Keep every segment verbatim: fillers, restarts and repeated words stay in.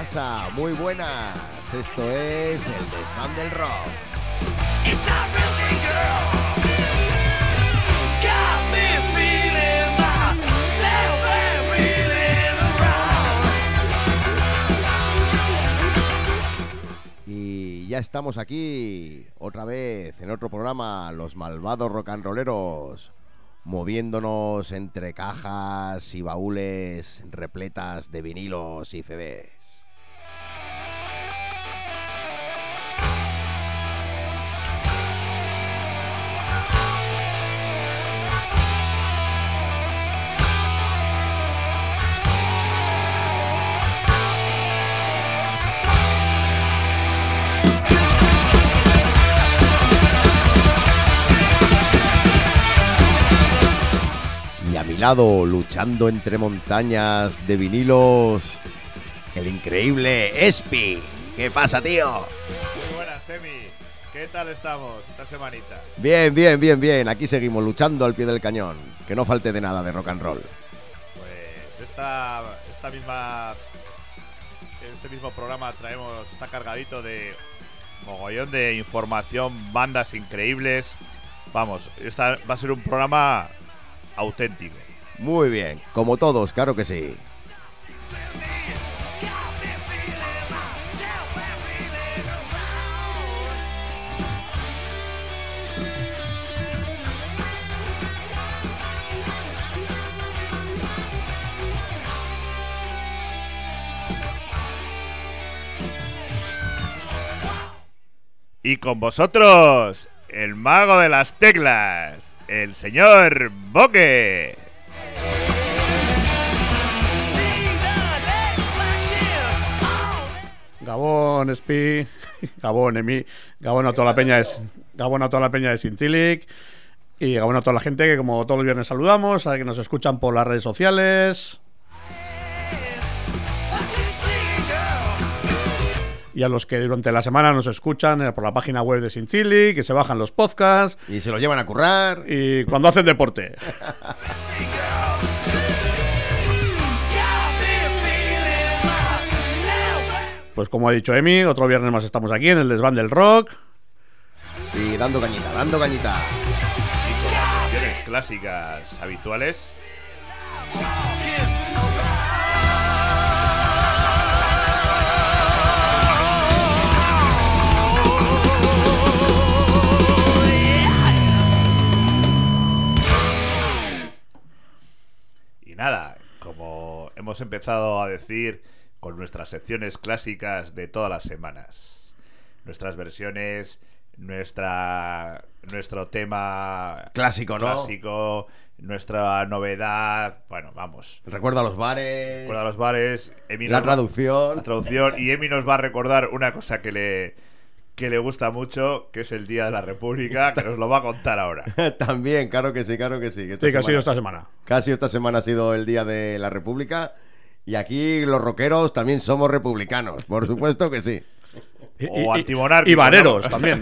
pasa? Muy buenas. Esto es el Desván del Rock. Y ya estamos aquí otra vez en otro programa, Los Malvados Rock and Rolleros, moviéndonos entre cajas y baúles repletas de vinilos y C Ds. A mi lado, luchando entre montañas de vinilos, el increíble Espi. ¿Qué pasa, tío? Muy buenas, Emi. ¿Qué tal estamos esta semanita? Bien, bien, bien, bien. Aquí seguimos luchando al pie del cañón. Que no falte de nada de rock and roll. Pues esta, esta misma, este mismo programa traemos, está cargadito de mogollón de información, bandas increíbles. Vamos, esta va a ser un programa auténtico. Muy bien, como todos, claro que sí. Y con vosotros, el mago de las teclas, el señor Boque. Gabón, Espi, Gabón, Emi, Gabón a toda la peña de, Gabón a toda la peña de Sinchilic y Gabón a toda la gente que como todos los viernes saludamos, a que nos escuchan por las redes sociales y a los que durante la semana nos escuchan por la página web de Sinchilic, que se bajan los podcasts y se los llevan a currar y cuando hacen deporte. Pues como ha dicho Emi, otro viernes más estamos aquí en el Desván del Rock. Y dando cañita, dando cañita. Y con las secciones clásicas habituales. Y nada, como hemos empezado a decir, con nuestras secciones clásicas de todas las semanas, nuestras versiones, nuestra nuestro tema clásico, ¿no? Clásico, nuestra novedad, bueno, vamos. Recuerda los bares. Recuerda los bares. Emi la nos, traducción. La traducción. Y Emi nos va a recordar una cosa que le que le gusta mucho, que es el Día de la República, que nos lo va a contar ahora. También, claro que sí, claro que sí. Que sí, que semana, ha sido esta semana. Casi esta semana ha sido el Día de la República. Y aquí los rockeros también somos republicanos, por supuesto que sí. O antimonárquicos. Y vareros, ¿no? También.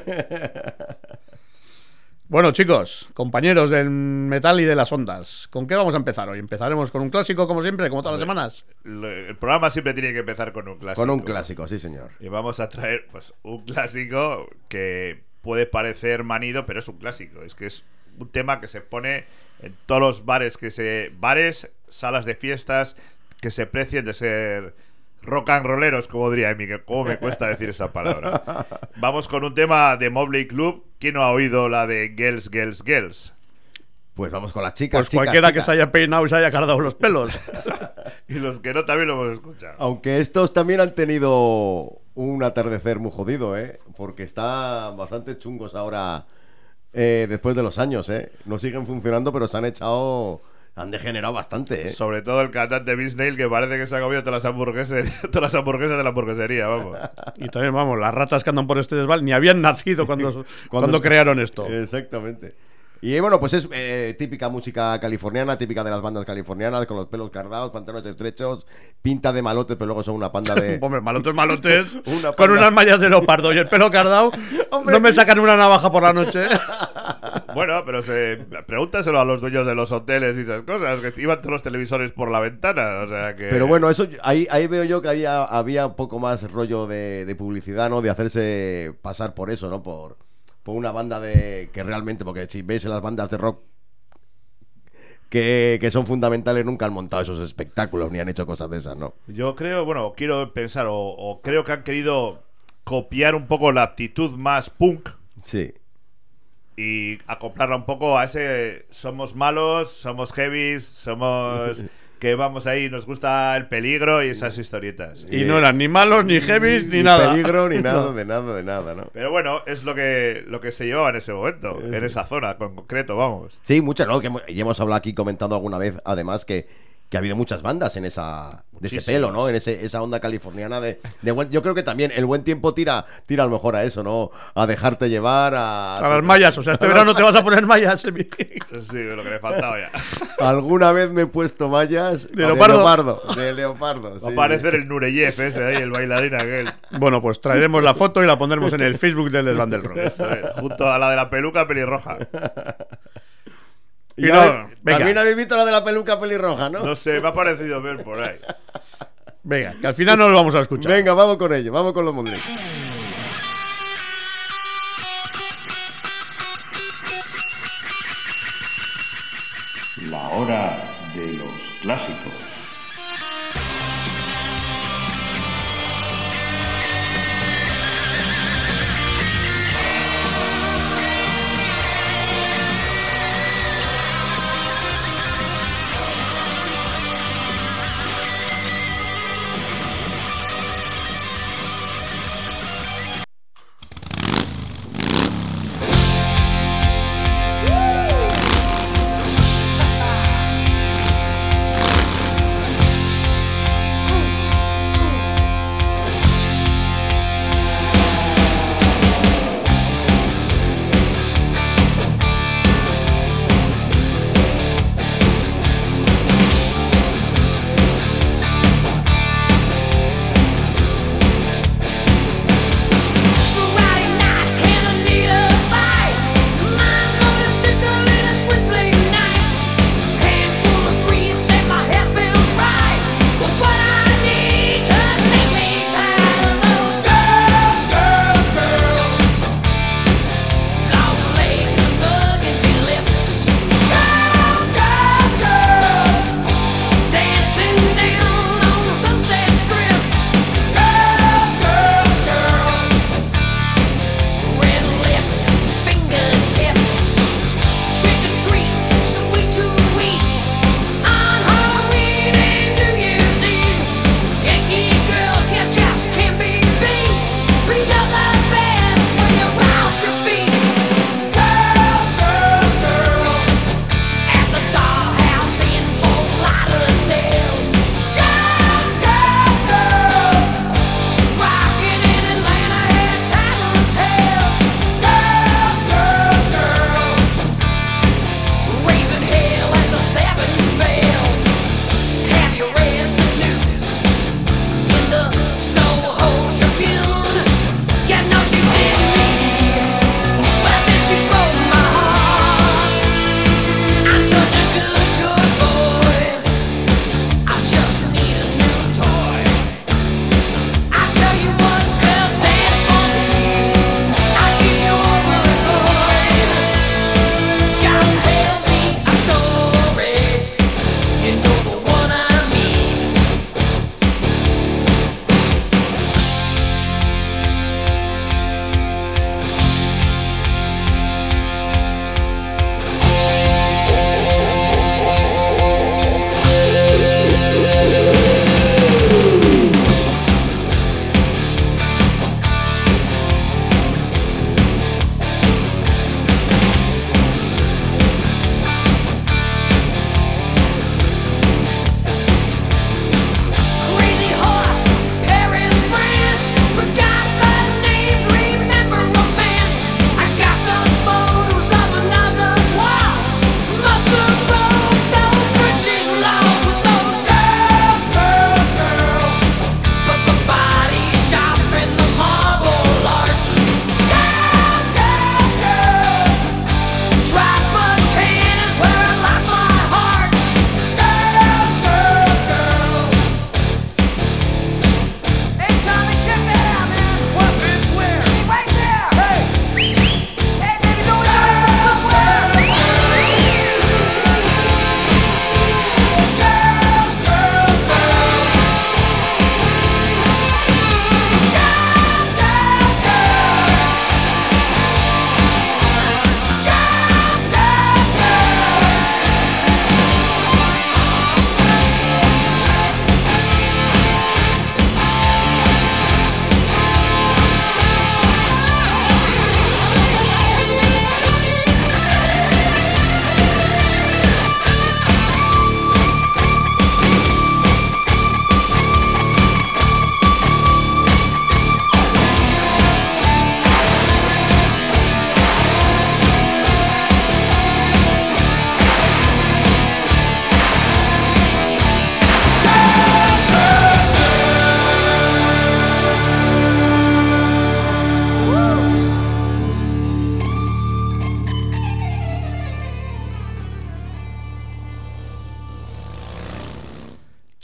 Bueno, chicos, compañeros del metal y de las ondas, ¿con qué vamos a empezar hoy? Empezaremos con un clásico, como siempre, como todas las semanas. El programa siempre tiene que empezar con un clásico. Con un clásico, sí, señor. Y vamos a traer pues un clásico que puede parecer manido, pero es un clásico. Es que es un tema que se pone en todos los bares, que se bares, salas de fiestas que se precien de ser rock and rolleros, como diría Emi, que cómo me cuesta decir esa palabra. Vamos con un tema de Motley Crue. ¿Quién no ha oído la de Girls, Girls, Girls? Pues vamos con las chicas. Pues chicas, cualquiera chicas. que se haya peinado y se haya cardado los pelos. Y los que no también lo hemos escuchado. Aunque estos también han tenido un atardecer muy jodido, ¿eh? Porque están bastante chungos ahora, eh, después de los años, ¿eh? No siguen funcionando, pero se han echado... Han degenerado bastante, ¿eh? Sobre todo el cantante Vince Neil, que parece que se ha comido todas las hamburguesas, todas las hamburguesas de la hamburguesería, vamos. Y también, vamos, las ratas que andan por este desván ni habían nacido cuando, cuando, cuando crearon esto. Exactamente. Y bueno, pues es eh, típica música californiana, típica de las bandas californianas, con los pelos cardados, pantalones estrechos, pinta de malotes, pero luego son una panda de... Hombre, malotes, malotes, una panda... con unas mallas de leopardo y el pelo cardado. Hombre, no me sacan una navaja por la noche. Bueno, pero se, pregúntaselo a los dueños de los hoteles y esas cosas, que iban todos los televisores por la ventana, o sea que... Pero bueno, eso ahí, ahí veo yo que había, había un poco más rollo de, de publicidad, ¿no? De hacerse pasar por eso, ¿no? Por, por una banda de... que realmente, porque si ves en las bandas de rock que, que son fundamentales, nunca han montado esos espectáculos ni han hecho cosas de esas, ¿no? Yo creo, bueno, quiero pensar, o, o creo que han querido copiar un poco la actitud más punk Sí. y acoplarla un poco a ese somos malos, somos heavies, somos que vamos ahí, nos gusta el peligro y esas historietas. Y no eran ni malos, ni heavies, ni, Ni nada. peligro, ni nada, No. de nada, de nada, ¿no? Pero bueno, es lo que lo que se llevaba en ese momento, en esa zona en concreto, vamos. Sí, muchas, ¿no? Que hemos, y hemos hablado aquí, comentado alguna vez, además, que, que ha habido muchas bandas en esa de ese Muchísimas. pelo, ¿no? En ese, esa onda californiana de, de buen, yo creo que también el buen tiempo tira tira a lo mejor a eso, ¿no? A dejarte llevar, a... A las mallas, o sea, este verano te vas a poner mallas. Emi. Sí, lo que le faltaba ya. Alguna vez me he puesto mallas ¿De leopardo? leopardo. De leopardo, Va sí, a aparecer sí. el Nureyev ese ahí, el bailarín aquel. Bueno, pues traeremos la foto y la pondremos en el Facebook del Desván del Rock. Eso es, junto a la de la peluca pelirroja. Y Y no, ya- venga. También habéis visto la de la peluca pelirroja, ¿no? No sé, me ha parecido ver por ahí. Venga, que al final no lo vamos a escuchar. Venga, vamos con ello, vamos con los Mondrian. La hora de los clásicos.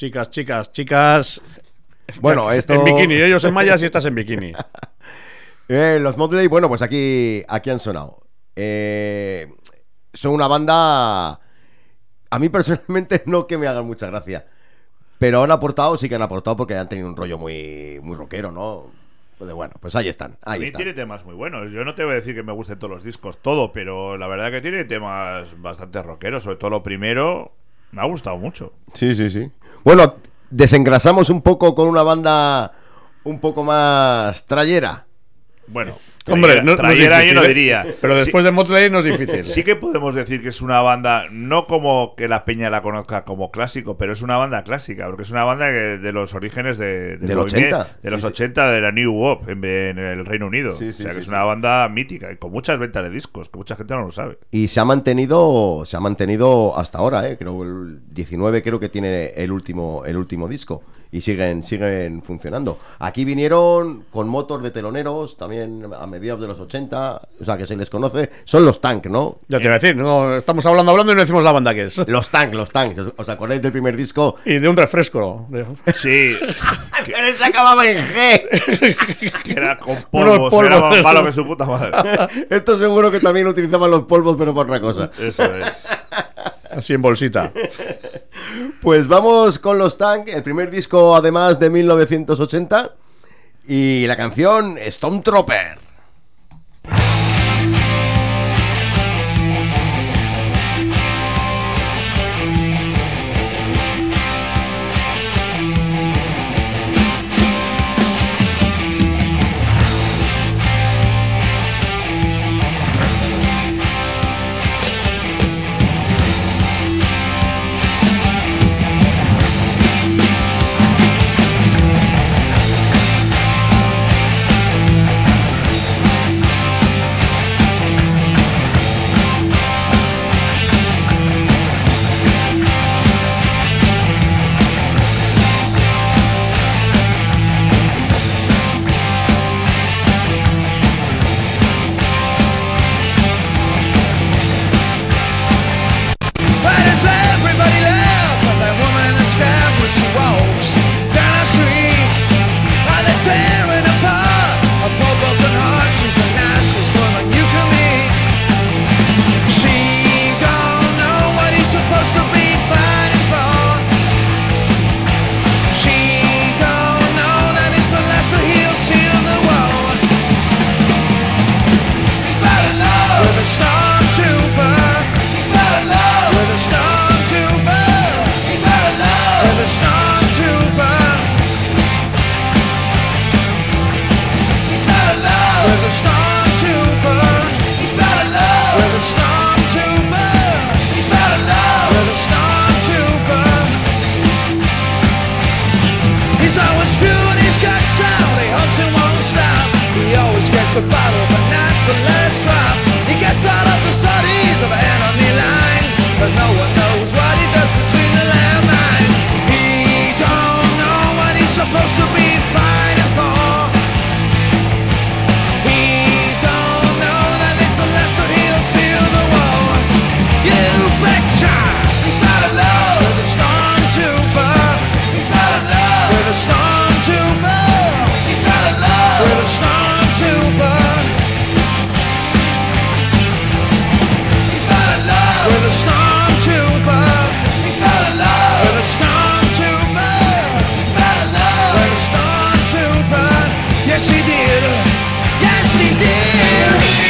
Chicas, chicas, chicas. Bueno, esto... En bikini, ellos en mallas y estás en bikini. Eh, los Motley, bueno, pues aquí, aquí han sonado. Eh, son una banda... A mí personalmente no que me hagan mucha gracia. Pero han aportado, sí que han aportado porque han tenido un rollo muy, muy rockero, ¿no? Pues bueno, pues ahí están, ahí a mí están. tiene temas muy buenos. Yo no te voy a decir que me gusten todos los discos, todo, pero la verdad que tiene temas bastante rockeros. Sobre todo lo primero, me ha gustado mucho. Sí, sí, sí. Bueno, desengrasamos un poco con una banda un poco más trayera. Bueno, Hombre, trayera, no, no trayera es difícil, yo no ¿eh? diría. Pero después Sí, de Motley no es difícil. sí que podemos decir que es una banda, no como que la peña la conozca como clásico, pero es una banda clásica, porque es una banda que de los orígenes de, del Del movimiento- ochenta. de los Sí, sí. ochenta de la New Wave en, en el Reino Unido. Sí, sí, o sea que sí, es sí. una banda mítica y con muchas ventas de discos, que mucha gente no lo sabe. Y se ha mantenido, se ha mantenido hasta ahora, ¿eh? Creo el diecinueve creo que tiene el último, el último disco. Y siguen, siguen funcionando. Aquí vinieron con motos de teloneros, también a mediados de los ochenta, o sea que se les conoce. Son los Tank, ¿no? Ya te iba a decir, no, estamos hablando, hablando y no decimos la banda que es. Los Tank, los Tank. ¿Os acordáis del primer disco? Y de un refresco. De- Sí, Pero se acababa en G. que era con Unos polvos, polvos. era más malo que su puta madre. Esto seguro que también utilizaban los polvos, pero por otra cosa. Eso es. Así en bolsita. Pues vamos con los Tank, el primer disco además de mil novecientos ochenta. Y la canción Stormtrooper. Why does everybody laugh at that woman in the sky when she walks down the street? Are they tearing apart a poor broken heart? She's the nicest woman you can meet. She don't know what he's supposed to be fighting for. She don't know that it's the last to heal, seal the world. Fell in love with a stormtrooper. Fell in love with a stormtrooper. He fell in love with a stormtrooper. He fell in love with a stormtrooper. He fell in love with a stormtrooper. He fell in love with a stormtrooper. He's always spewing his guts out. He hopes it won't stop. He always gets the bottle, but not the last drop. He gets out of the studies of enemy lines, but no one knows what he does between the landmines. He don't know what he's supposed to be fighting for. He don't know that it's the last to heal, seal the war. You betcha! He fell in love with a stormtrooper. He fell in love with a stormtrooper. He fell in love with a stormtrooper. He fell in love with a stormtrooper. He fell in love with a stormtrooper. He fell in love with a stormtrooper. Yes, he did. Yes, he did.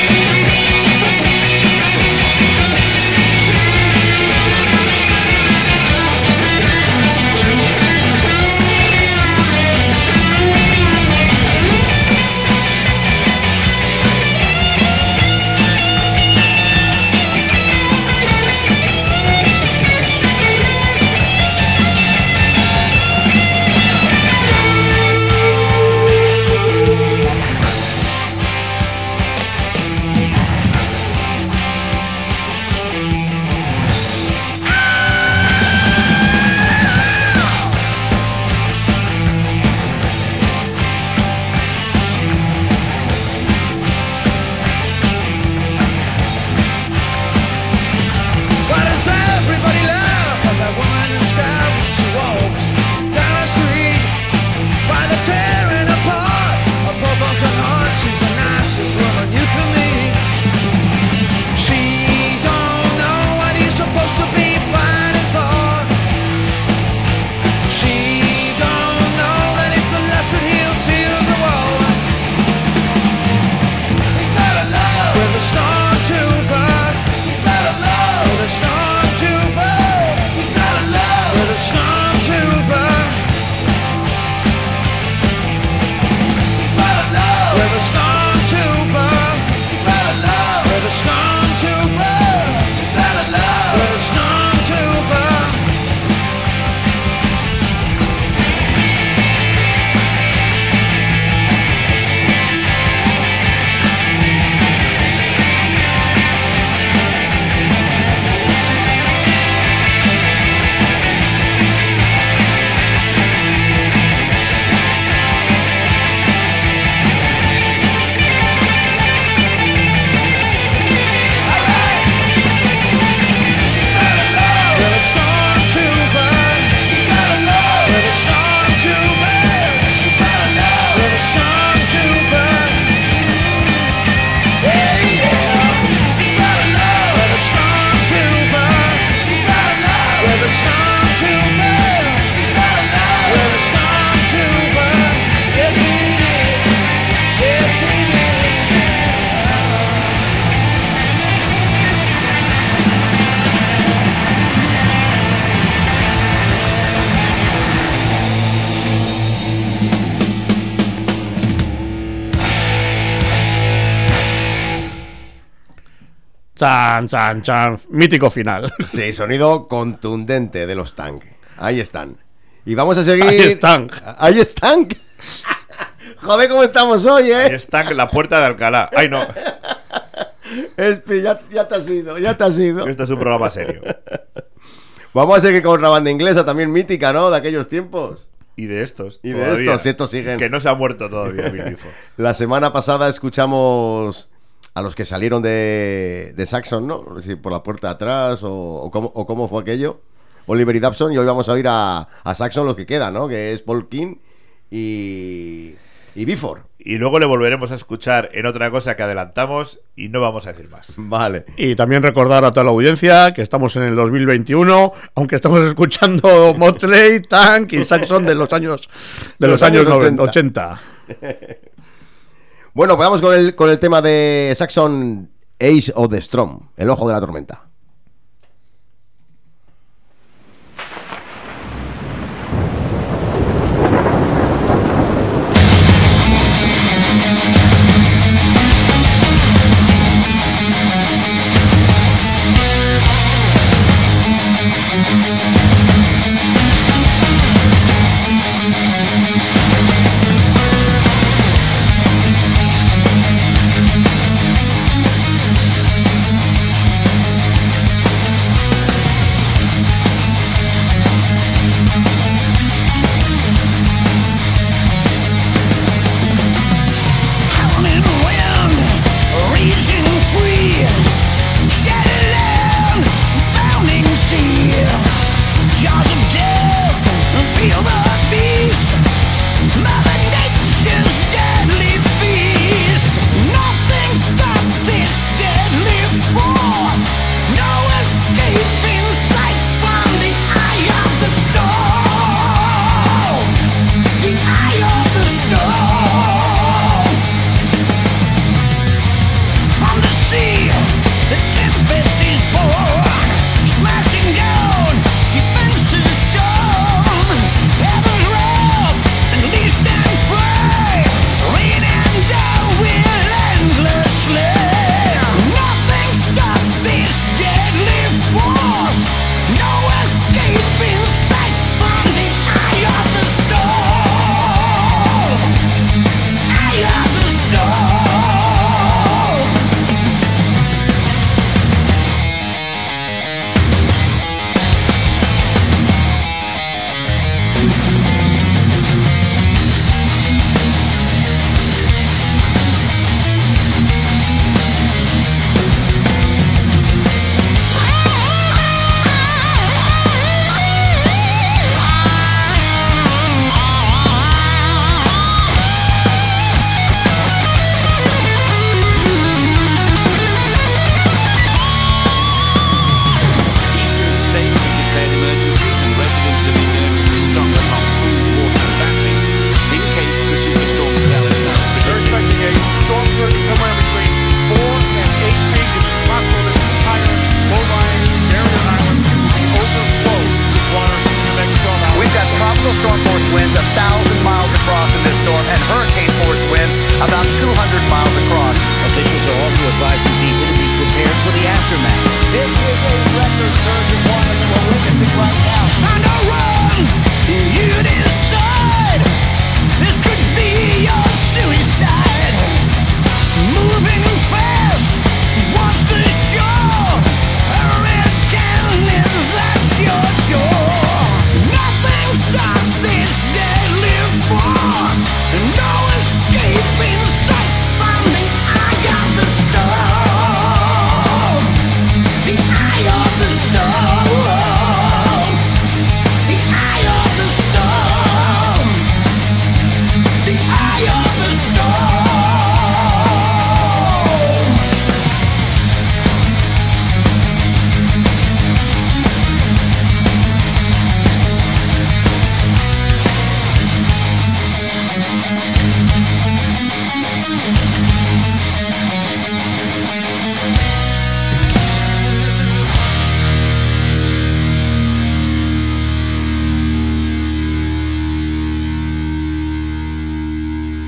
Chan, chan, chan. Mítico final. Sí, sonido contundente de los Tank. Ahí están. Y vamos a seguir. Ahí están. Ahí están. Joder, ¿cómo estamos hoy, eh? Ahí está la puerta de Alcalá. Ay, no. Espi, ya, ya te has ido, ya te has ido. Este es un programa serio. Vamos a seguir con otra banda inglesa también mítica, ¿no? De aquellos tiempos. Y de estos. Y de todavía, estos, estos siguen. Que no se ha muerto todavía, Bill Before. La semana pasada escuchamos a los que salieron de, de Saxon, ¿no? No sé si por la puerta de atrás o, o, cómo, o cómo fue aquello. Oliver y Dobson, y hoy vamos a oír a, a Saxon los que quedan, ¿no? Que es Paul King y, y Before. Y luego le volveremos a escuchar en otra cosa que adelantamos y no vamos a decir más. Vale. Y también recordar a toda la audiencia que estamos en el dos mil veintiuno, aunque estamos escuchando Motley, Tank y Saxon de los años de los, los años, años ochenta. Bueno, pues vamos con el, con el tema de Saxon, Ace of the Storm, el ojo de la tormenta.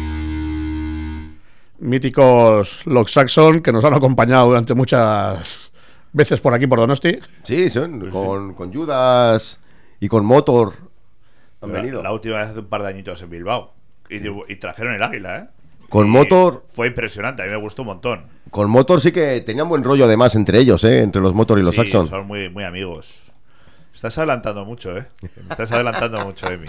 Míticos Los Saxon, que nos han acompañado durante muchas veces por aquí, por Donosti. Sí, son con, con Judas y con Motor. Han La, venido. la última vez hace un par de añitos en Bilbao. Y, y trajeron el Águila, ¿eh? Con Y Motor. Fue impresionante, a mí me gustó un montón. Con Motor sí que tenían buen rollo además entre ellos, ¿eh? Entre los Motor y los Sí, Saxon. son muy, muy amigos. Estás adelantando mucho, ¿eh? Me estás adelantando mucho, Emi.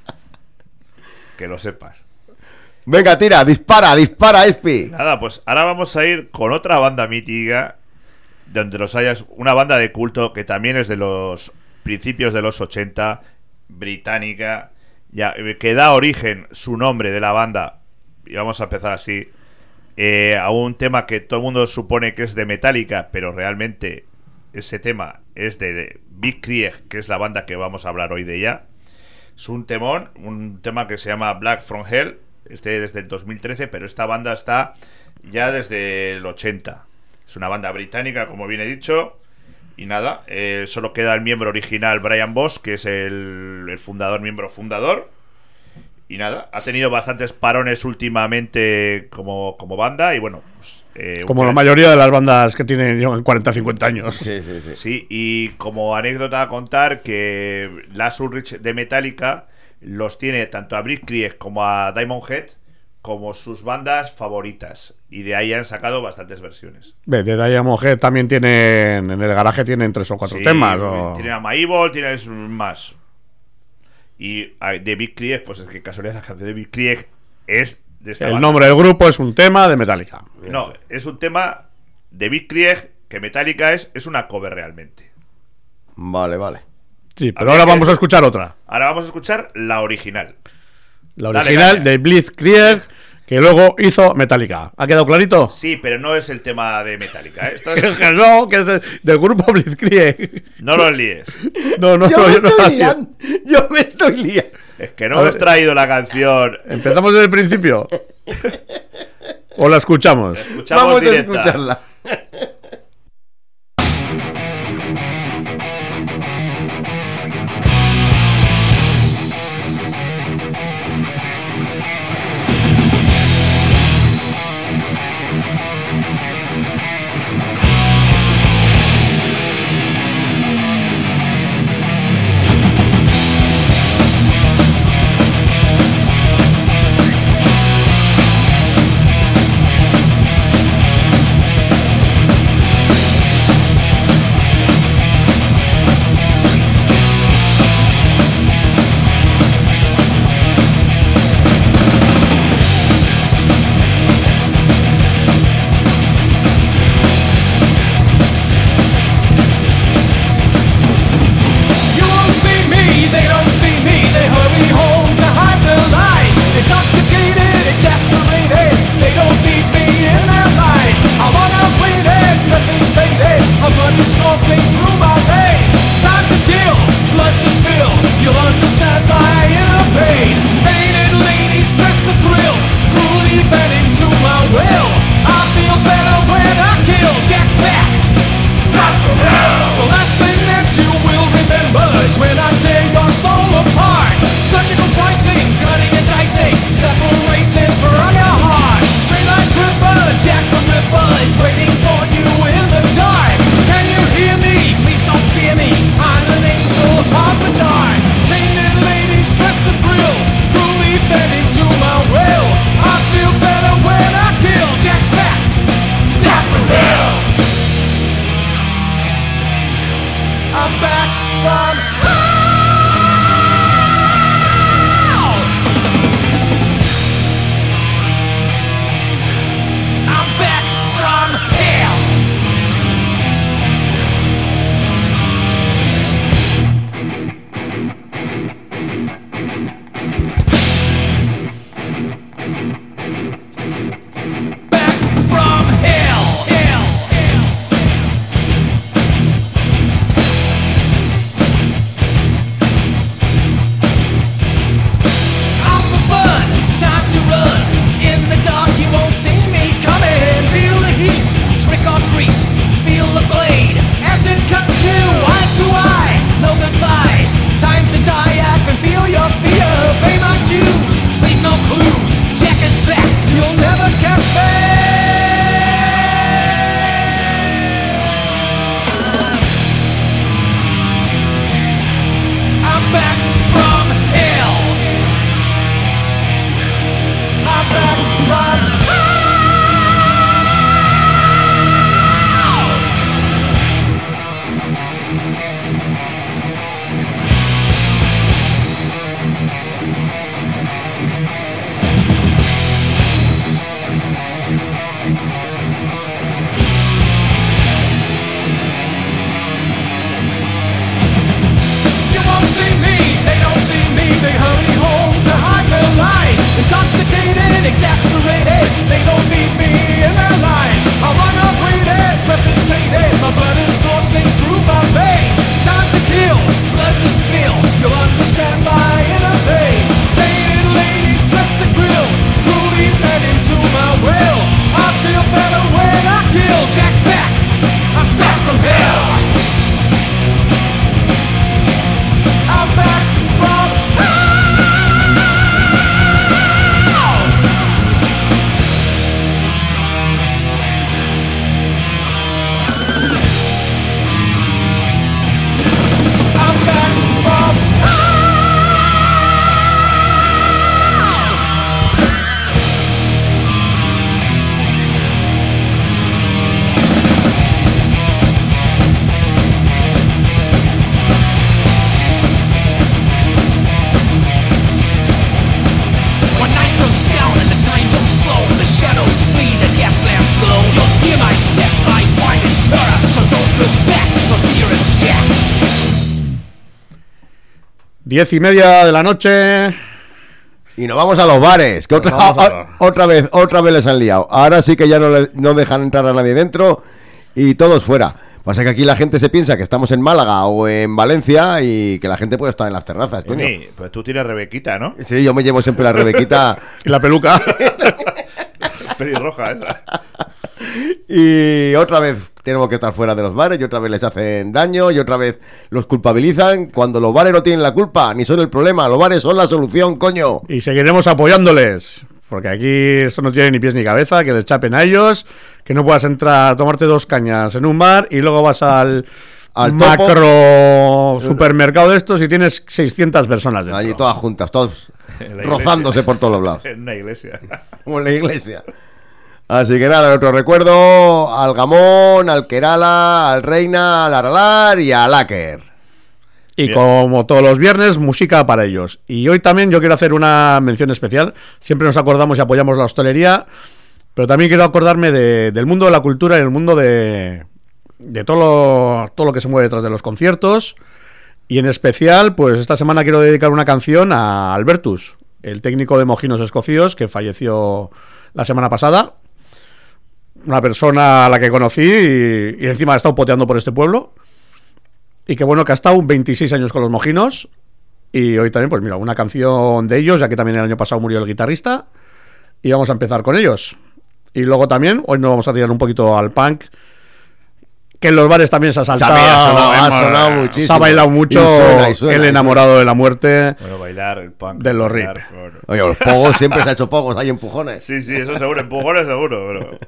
Que lo sepas. Venga, tira, dispara, dispara, Espi. Nada, pues ahora vamos a ir con otra banda mítica. Donde los hayas. Una banda de culto que también es de los principios de los ochenta. Británica. Ya, que da origen su nombre de la banda. Y vamos a empezar así. Eh, a un tema que todo el mundo supone que es de Metallica, pero realmente ese tema es de Big Krieg, que es la banda que vamos a hablar hoy de ella. Es un temón, un tema que se llama Black from Hell, este desde el dos mil trece, pero esta banda está ya desde el ochenta. Es una banda británica, como bien he dicho. Y nada, eh, solo queda el miembro original Brian Boss, que es el, el fundador, miembro fundador. Y nada, ha tenido bastantes parones últimamente como, como banda. Y bueno, pues, eh, Como un- la mayoría de las bandas que tienen llevan cuarenta, cincuenta años. Sí, sí, sí. Sí, y como anécdota a contar que Lars Ulrich de Metallica los tiene tanto a Big Krieg como a Diamond Head como sus bandas favoritas. Y de ahí han sacado bastantes versiones. Ve, de Diamond Head también tienen, en el garaje tienen tres o cuatro Sí, temas. o- Tienen a Maevil, tienes más. Y ah, de Big Krieg, pues es que casualidad la canción de Big Krieg es de esta El banda. nombre del grupo es un tema de Metallica. No, es un tema de Big Krieg que Metallica es, es una cover realmente. Vale, vale. Sí, pero Habría ahora que- vamos a escuchar otra. Ahora vamos a escuchar la original. La Dale, original caña. de Blitzkrieg, que luego hizo Metallica. ¿Ha quedado clarito? Sí, pero no es el tema de Metallica, ¿eh? Esto es- Que no, que es de- del grupo Blitzkrieg. no lo líes. No, no, Yo no, me yo no estoy la- liando. Yo me estoy liando. Es que no A hemos ver. traído la canción. ¿Empezamos desde el principio? ¿O la escuchamos? Escuchamos Vamos a directa. escucharla. Black Diez y media de la noche. Y nos vamos a los bares, que otra, vamos a- a- otra vez, otra vez les han liado. Ahora sí que ya no, le- no dejan entrar a nadie dentro y todos fuera. Pasa que aquí la gente se piensa que estamos en Málaga o en Valencia y que la gente puede estar en las terrazas, coño. Emi, pues tú tienes Rebequita, ¿no? Sí, yo me llevo siempre la Rebequita. Y la peluca. Pelirroja esa. Y otra vez tenemos que estar fuera de los bares y otra vez les hacen daño y otra vez los culpabilizan cuando los bares no tienen la culpa ni son el problema. Los bares son la solución, coño. Y seguiremos apoyándoles. Porque aquí esto no tiene ni pies ni cabeza, que les chapen a ellos, que no puedas entrar a tomarte dos cañas en un bar y luego vas al, Al macro supermercado de estos y tienes seiscientas personas dentro. Allí todas juntas, todos En la rozándose iglesia. por todos los lados. En una iglesia. Como en la iglesia. Así que nada, otro recuerdo al Gamón, al Kerala, al Reina, al Aralar y al Aker. Y Bien. como todos los viernes, música para ellos. Y hoy también yo quiero hacer una mención especial. Siempre nos acordamos y apoyamos la hostelería, pero también quiero acordarme de- del mundo de la cultura y el mundo de, de todo, lo, todo lo que se mueve detrás de los conciertos. Y en especial, pues esta semana quiero dedicar una canción a Albertus, el técnico de Mojinos Escocíos, que falleció la semana pasada. Una persona a la que conocí y, y encima ha estado poteando por este pueblo. Y que bueno, que ha estado veintiséis años con los Mojinos. Y hoy también, pues mira, una canción de ellos, ya que también el año pasado murió el guitarrista. Y vamos a empezar con ellos. Y luego también, hoy nos vamos a tirar un poquito al punk, que en los bares también se ha saltado. También ha sonado, ha hemos- sonado muchísimo. Se ha bailado mucho. Y suena, y suena, el y enamorado de la muerte. Bueno, bailar el punk. De los bailar rip. con- Oye, los pogos siempre se ha hecho pogos, hay empujones. Sí, sí, eso seguro. Empujones seguro, pero...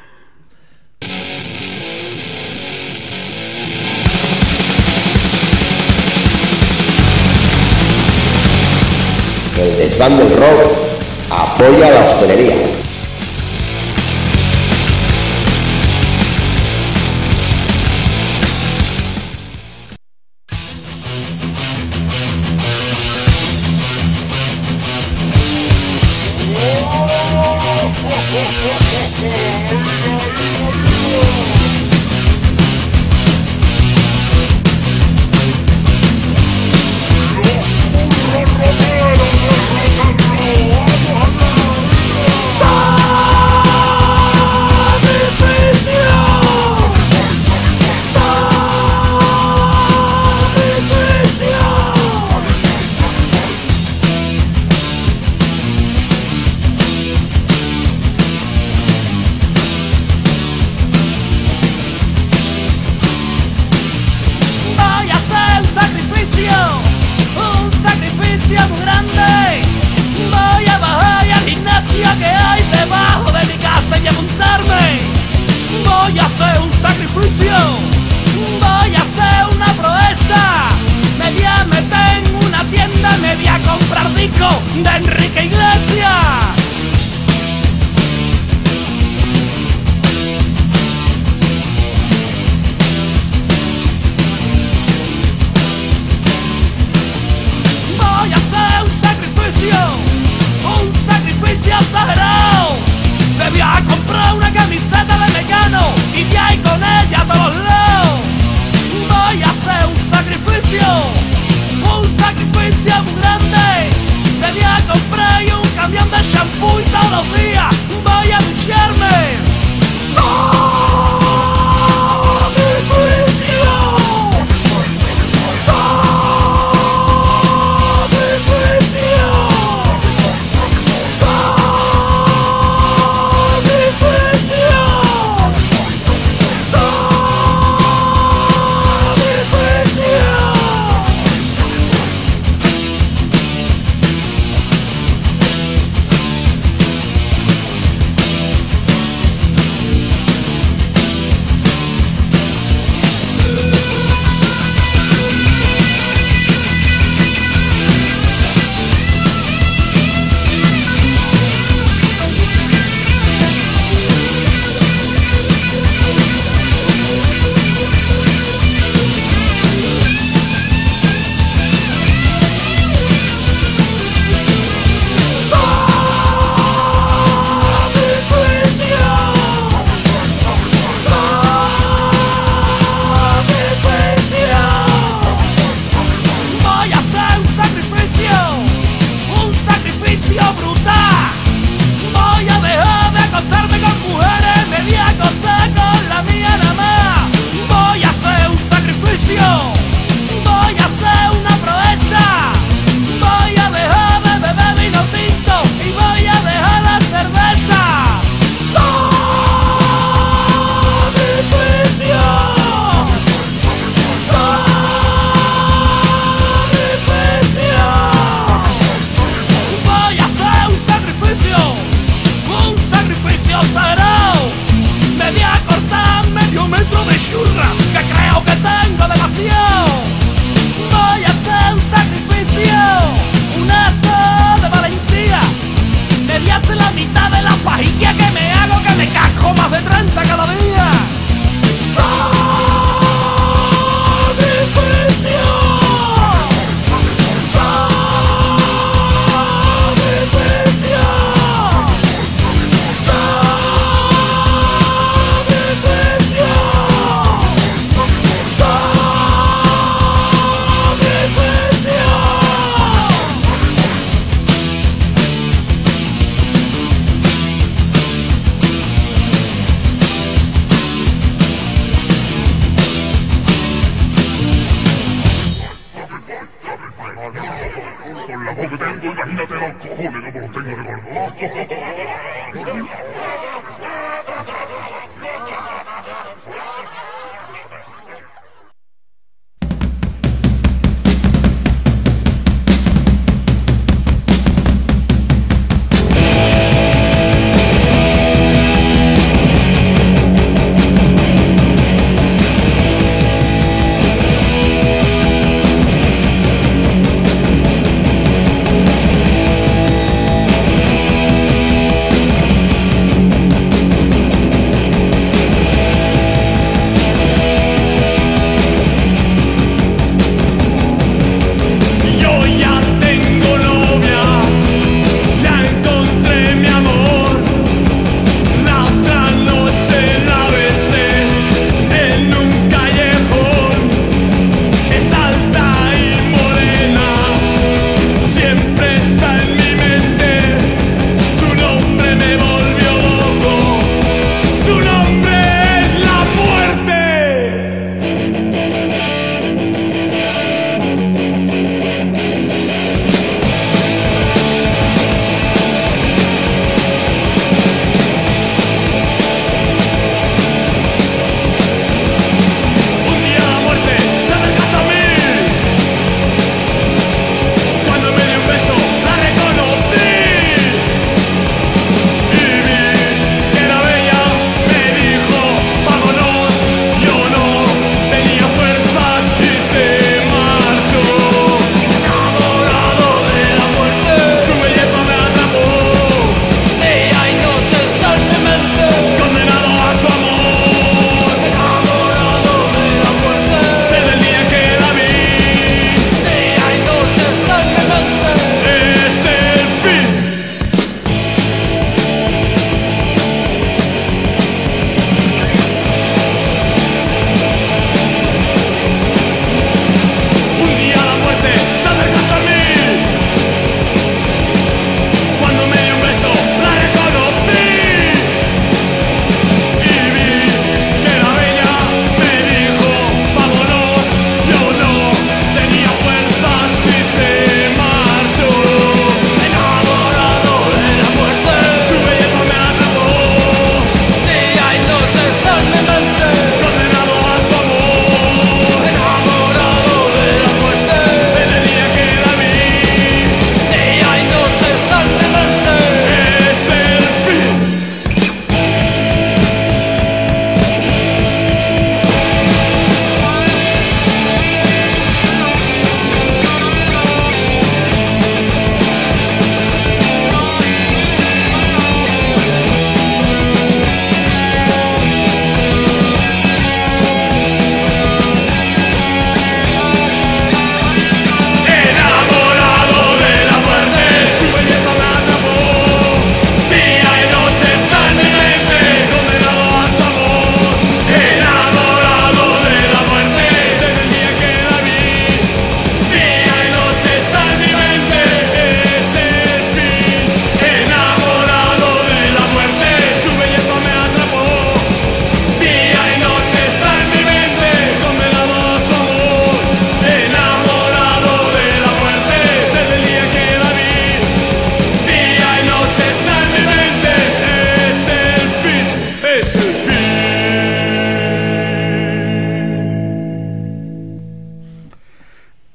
El desván del rock apoya la hostelería. Stop! churra, que creo que tengo demasiado. Voy a hacer un sacrificio, un acto de valentía. Me voy a hacer la mitad de la pajilla que me hago, que me casco más de treinta cada día.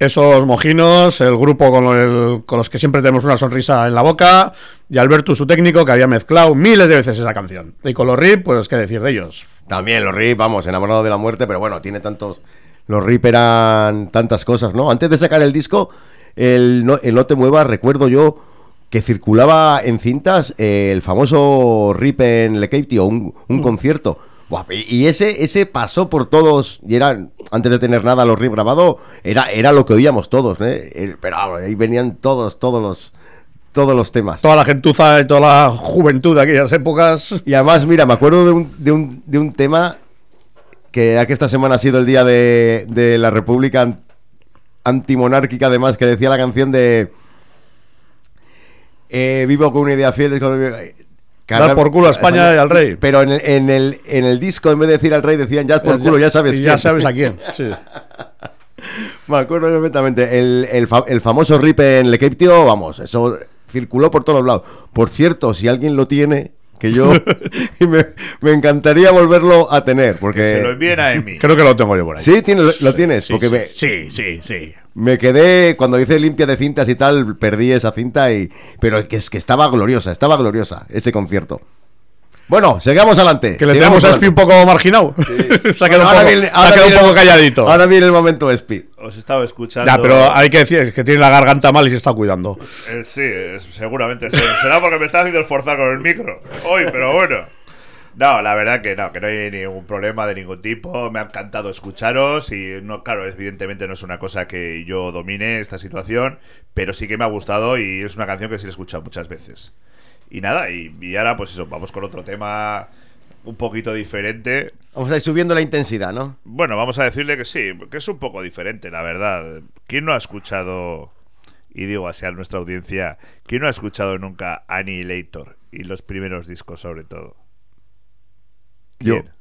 esos mojinos, el grupo con, el, con los que siempre tenemos una sonrisa en la boca, y Alberto, su técnico, que había mezclado miles de veces esa canción. Y con los riffs, pues qué decir de ellos. También los riffs, vamos, enamorado de la muerte, pero bueno, tiene tantos... Los riffs eran tantas cosas, ¿no? Antes de sacar el disco, el No, el no te muevas, recuerdo yo que circulaba en cintas eh, el famoso rip en Le Cape, tío, un, un mm. concierto. Buah, y ese ese pasó por todos, y era, antes de tener nada los riffs grabados, era, era lo que oíamos todos, ¿eh? Pero ahí venían todos, todos los todos los temas. Toda la gentuza y toda la juventud de aquellas épocas. Y además, mira, me acuerdo de un, de un, de un tema que ya que esta semana ha sido el día de, de la República Antimonárquica, además, que decía la canción de eh, vivo con una idea fiel, con... Dar por culo a España y al rey. Pero en el, en el en el disco, en vez de decir al rey, decían ya por culo, ya sabes y quién. Ya sabes a quién, sí. Me acuerdo perfectamente. El, el, fa, el famoso rip en Le Cape, tío, vamos, eso circuló por todos lados. Por cierto, si alguien lo tiene, que yo me, me encantaría volverlo a tener, porque... Que se lo envíen a Emi. Creo que lo tengo yo por ahí. Sí, ¿tiene, lo, lo tienes, sí, porque sí, me, sí, sí, sí. Me quedé, cuando hice limpia de cintas y tal, perdí esa cinta, y pero que es que estaba gloriosa, estaba gloriosa ese concierto. Bueno, sigamos adelante. Que le tenemos a Espi un poco marginado. Sí. Se ha quedado bueno, un, poco, viene, se ha quedado un poco calladito. Ahora viene el momento Espi. Os estaba escuchando. Ya, pero hay que decir que tiene la garganta mal y se está cuidando. Eh, sí, es, seguramente sí. Será porque me está haciendo esforzar con el micro hoy, pero bueno. No, la verdad que no, que no hay ningún problema de ningún tipo. Me ha encantado escucharos y no, claro, evidentemente no es una cosa que yo domine esta situación, pero sí que me ha gustado y es una canción que sí he escuchado muchas veces. Y nada, y, y ahora pues eso, vamos con otro tema un poquito diferente. Vamos a ir subiendo la intensidad, ¿no? Bueno, vamos a decirle que sí, que es un poco diferente, la verdad. ¿Quién no ha escuchado, y digo así a nuestra audiencia, quién no ha escuchado nunca Annihilator y los primeros discos sobre todo? ¿Quién? Yo.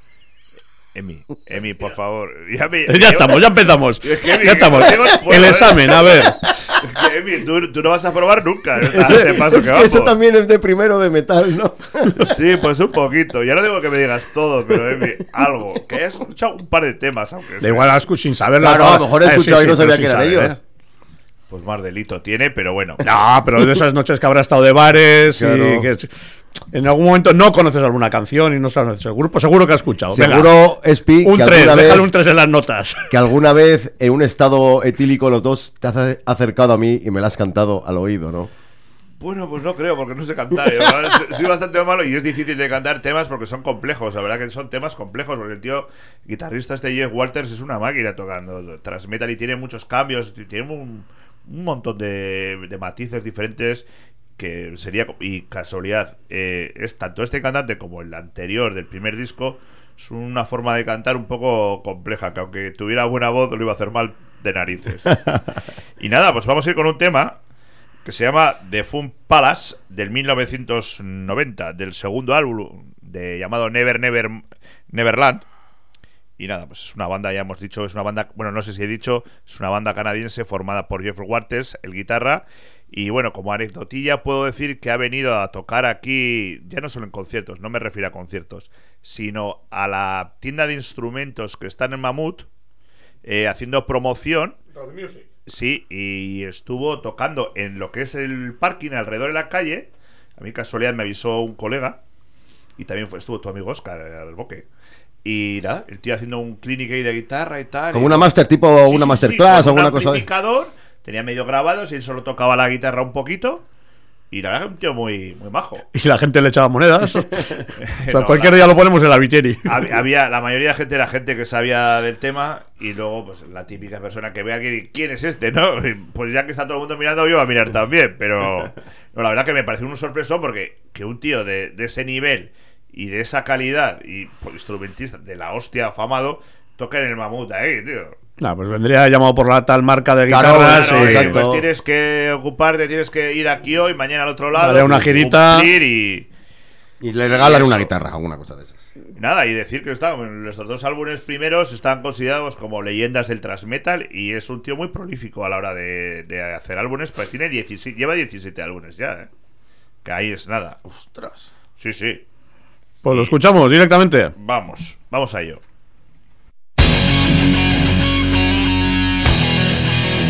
Emi, Emi, por favor. Ya, me, ya estamos, ya empezamos. Es que, Emi, ya estamos. Puedo, el examen, a ver. Es que, Emi, tú, tú no vas a probar nunca. Ese, este paso es que que eso también es de primero de metal, ¿no? Sí, pues un poquito. Ya no digo que me digas todo, pero Emi, algo. Que hayas escuchado un par de temas, aunque da igual, sin saberlo. Claro, a lo mejor he escuchado eh, sí, y no sí, sabía que eran saber, ellos. ¿eh? Pues más delito tiene, pero bueno. No, pero de esas noches que habrá estado de bares claro. y que en algún momento no conoces alguna canción y no sabes el grupo, seguro que has escuchado. Seguro, Espi, un que tres, alguna déjale vez, un tres en las notas. Que alguna vez en un estado etílico los dos te has acercado a mí y me la has cantado al oído, ¿no? Bueno, pues no creo, porque no sé cantar. Yo soy bastante malo y es difícil de cantar temas porque son complejos. La verdad que son temas complejos, porque el tío guitarrista este Jeff Walters es una máquina tocando thrash metal y tiene muchos cambios, tiene un, un montón de, de matices diferentes que sería, y casualidad, eh, es tanto este cantante como el anterior del primer disco, es una forma de cantar un poco compleja, que aunque tuviera buena voz lo iba a hacer mal de narices. Y nada, pues vamos a ir con un tema que se llama The Fun Palace, del mil novecientos noventa, del segundo álbum de llamado Never Never Neverland. Y nada, pues es una banda, ya hemos dicho, es una banda, bueno, no sé si he dicho, es una banda canadiense formada por Jeff Waters, el guitarra. Y bueno, como anecdotilla puedo decir que ha venido a tocar aquí, ya no solo en conciertos, no me refiero a conciertos, sino a la tienda de instrumentos que está en Mamut, eh, haciendo promoción. Sí, y estuvo tocando en lo que es el parking alrededor de la calle. A mí casualidad me avisó un colega, y también fue, estuvo tu amigo Oscar, al boque. Y nada, el tío haciendo un clinic ahí de guitarra y tal. Como y una master, tipo sí, una sí, masterclass sí, o alguna cosa. Un amplificador, tenía medio grabados y él solo tocaba la guitarra un poquito. Y la verdad, un tío muy, muy majo. Y la gente le echaba monedas. O sea, no, cualquier la, día lo ponemos en la Vitieri. Había, la mayoría de gente era gente que sabía del tema. Y luego, pues la típica persona que ve a alguien y ¿quién es este? ¿No? Pues ya que está todo el mundo mirando, yo voy a mirar también. Pero no, la verdad que me pareció un sorpresón, porque que un tío de, de ese nivel y de esa calidad, y pues, instrumentista de la hostia afamado, toca en el Mamut ahí, tío. Nah, pues vendría llamado por la tal marca de Claro, guitarras. claro, y, exacto. Pues tienes que ocuparte, tienes que ir aquí hoy, mañana al otro lado. Darle una girita. Y, Y le regalan y una eso. guitarra, alguna cosa de esas. Nada, y decir que están, estos dos álbumes primeros están considerados como leyendas del thrash metal, y es un tío muy prolífico a la hora de, de hacer álbumes. Pues tiene diecisiete, lleva diecisiete álbumes ya, ¿eh? Que ahí es nada. Ostras. Sí, sí. Pues lo escuchamos directamente. Vamos, vamos a ello.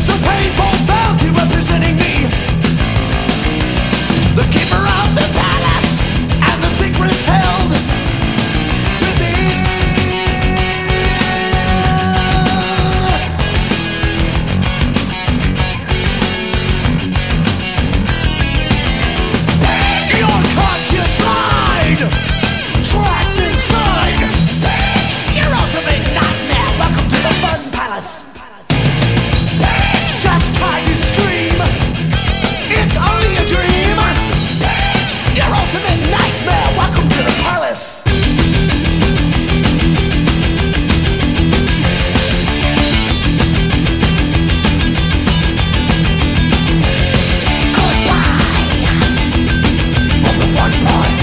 It's a painful bounty representing me, the keeper of the palace, and the secrets held within. Your conscience lied, trapped inside your ultimate nightmare. Welcome to the Fun Palace. Just try to scream, it's only a dream. Your ultimate nightmare. Welcome to the palace. Goodbye from the Fun Palace.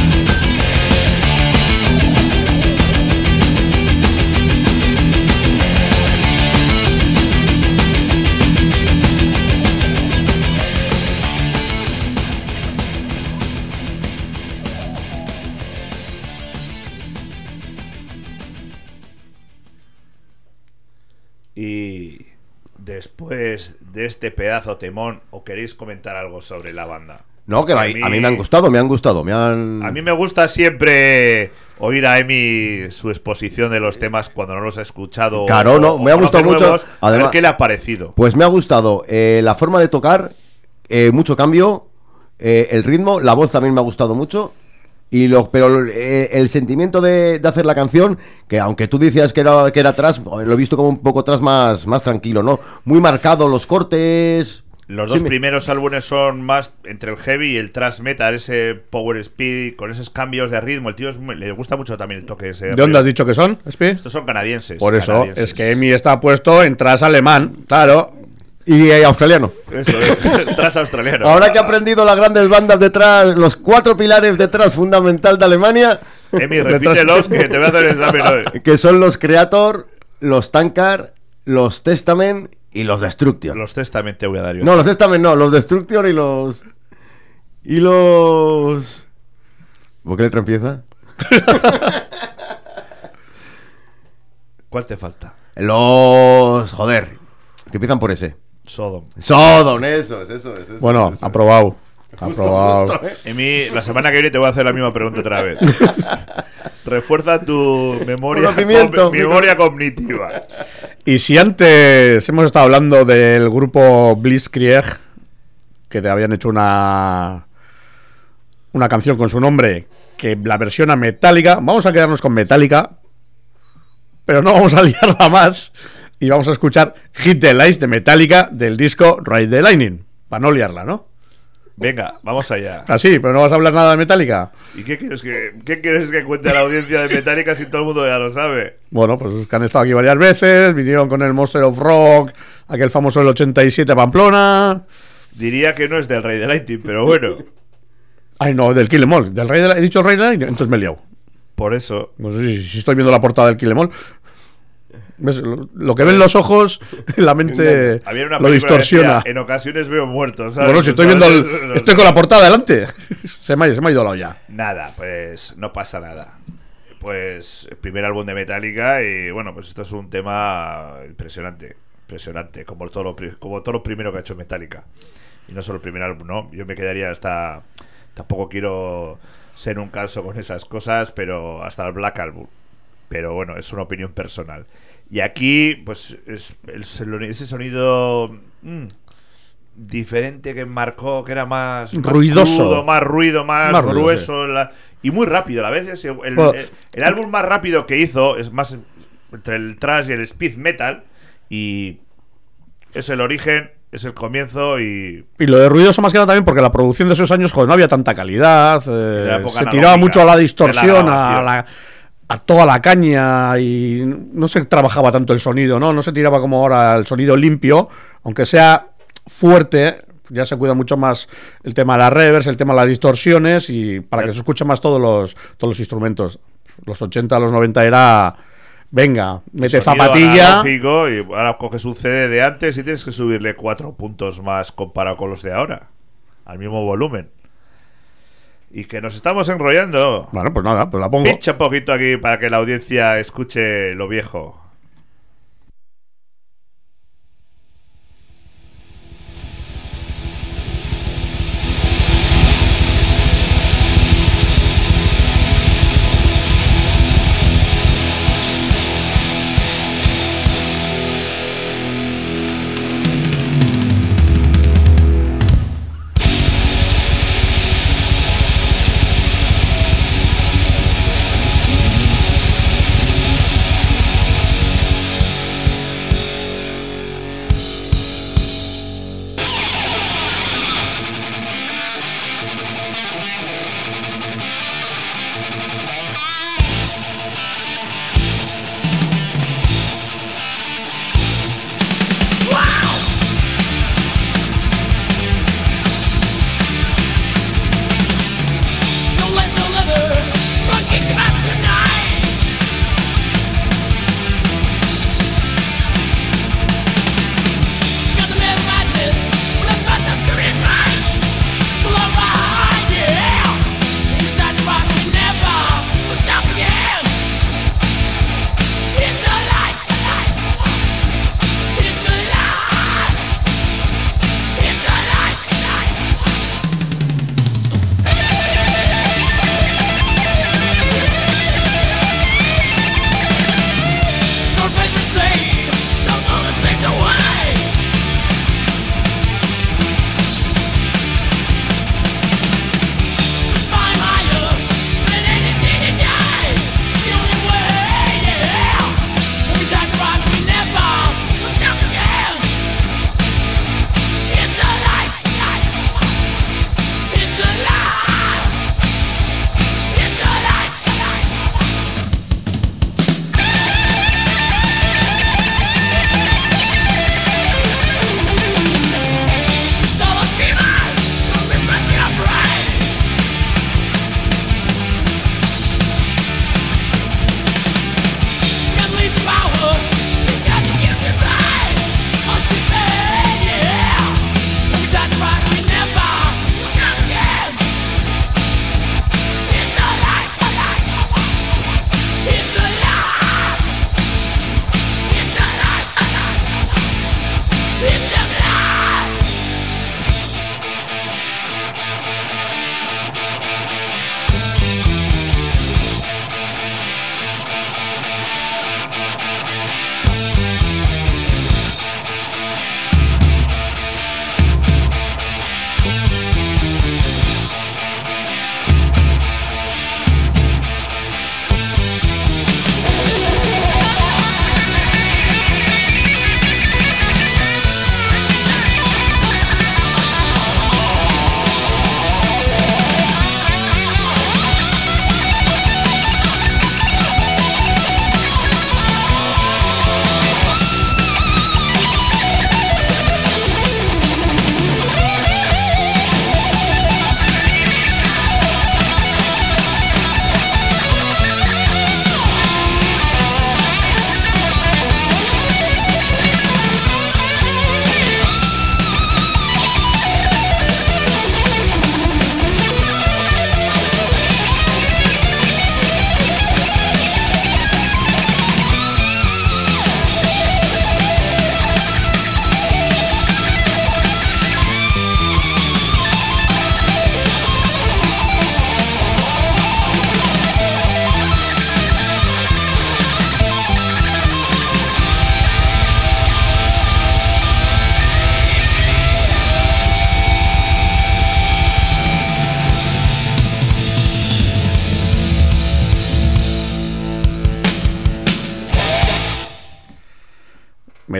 Y después de este pedazo temón, ¿o queréis comentar algo sobre la banda? No, que a mí, a mí me han gustado, me han gustado, me han... A mí me gusta siempre oír a Emi su exposición de los temas cuando no los he escuchado. Claro, no, me ha gustado mucho. Nuevos, a ver Además, qué le ha parecido. Pues me ha gustado eh, la forma de tocar, eh, mucho cambio, eh, el ritmo, la voz también me ha gustado mucho. Y lo, pero eh, el sentimiento de, de hacer la canción, que aunque tú decías que era, que era tras, lo he visto como un poco tras más, más tranquilo, ¿no? Muy marcado los cortes. Los dos Sí, me- primeros álbumes son más entre el heavy y el thrash metal, ese power speed, con esos cambios de ritmo. El tío es muy- le gusta mucho también el toque ese. ¿De dónde has dicho que son, Espi? Estos son canadienses. Por eso, canadienses. es que Emi está puesto en tras alemán, claro. Y eh, australiano. Eso es, thrash australiano. Ahora que he aprendido las grandes bandas detrás, los cuatro pilares detrás fundamental de Alemania, Emi, repítelos que te voy a hacer el examen hoy. que son los Creator, los Tankard, los Testament y los Destruction. Los test también te voy a dar yo. No, los Testament no, los Destruction y los... Y los... ¿Por qué letra empieza? ¿Cuál te falta? Los... Joder, que empiezan por ese. Sodom. Sodom, eso es, eso es. Eso Bueno, es, eso es. aprobado. Justo, Aprobado. justo, ¿eh? Emi, la semana que viene te voy a hacer la misma pregunta otra vez. Refuerza tu memoria, Conocimiento. com- memoria cognitiva. Y si antes hemos estado hablando del grupo Blitzkrieg, que te habían hecho una una canción con su nombre, que la versión a Metallica, vamos a quedarnos con Metallica, pero no vamos a liarla más y vamos a escuchar Hit the Lights de Metallica del disco Ride the Lightning, para no liarla, ¿no? Venga, vamos allá. Así, pero no vas a hablar nada de Metallica. ¿Y qué quieres que qué quieres que cuente a la audiencia de Metallica si todo el mundo ya lo sabe? Bueno, pues que han estado aquí varias veces, vinieron con el Monster of Rock, aquel famoso del ochenta y siete a Pamplona. Diría que no es del Rey de Lightning, pero bueno, Ay, no, del Kill Em All. Del Rey de la... He dicho el Rey de la... Entonces me he liado. por eso. No sé si, si estoy viendo la portada del Kill Em All. ¿Ves? Lo, lo que ven los ojos, la mente Había una lo película que distorsiona. decía, en ocasiones veo muertos, ¿sabes? Bueno, si estoy viendo el- ¿Sabes? estoy con la portada delante. Se me ha, se me ha ido la olla. Nada, pues no pasa nada. Pues el primer álbum de Metallica y bueno, pues esto es un tema impresionante, impresionante, como todo lo, pri- como todo lo primero que ha hecho Metallica. Y no solo el primer álbum, no, yo me quedaría hasta, tampoco quiero ser un calzo con esas cosas, pero hasta el Black Album. Pero bueno, es una opinión personal. Y aquí, pues, es el, ese sonido mm, diferente que marcó, que era más, más Ruidoso. crudo, más ruido, más, Más ruido, grueso. la- y muy rápido. A veces el, el- Bueno. el- el álbum más rápido que hizo es más entre el thrash y el speed metal. Y es el origen, es el comienzo y... Y lo de ruidoso más que nada también porque la producción de esos años, joder, no había tanta calidad. eh, Era época se tiraba analógica, mucho a la de distorsión, la a, grabación. la, a toda la caña y no se trabajaba tanto el sonido, ¿no? No se tiraba como ahora el sonido limpio, aunque sea fuerte. Ya se cuida mucho más el tema de las reverbs, el tema de las distorsiones y para que se escuchen más todos los, todos los instrumentos. Los ochenta, los noventa era... Venga, mete sonido zapatilla. analógico, y ahora coges un C D de antes y tienes que subirle cuatro puntos más comparado con los de ahora. Al mismo volumen. Y que nos estamos enrollando. Bueno, pues nada, pues la pongo. Pincha un poquito aquí para que la audiencia escuche lo viejo.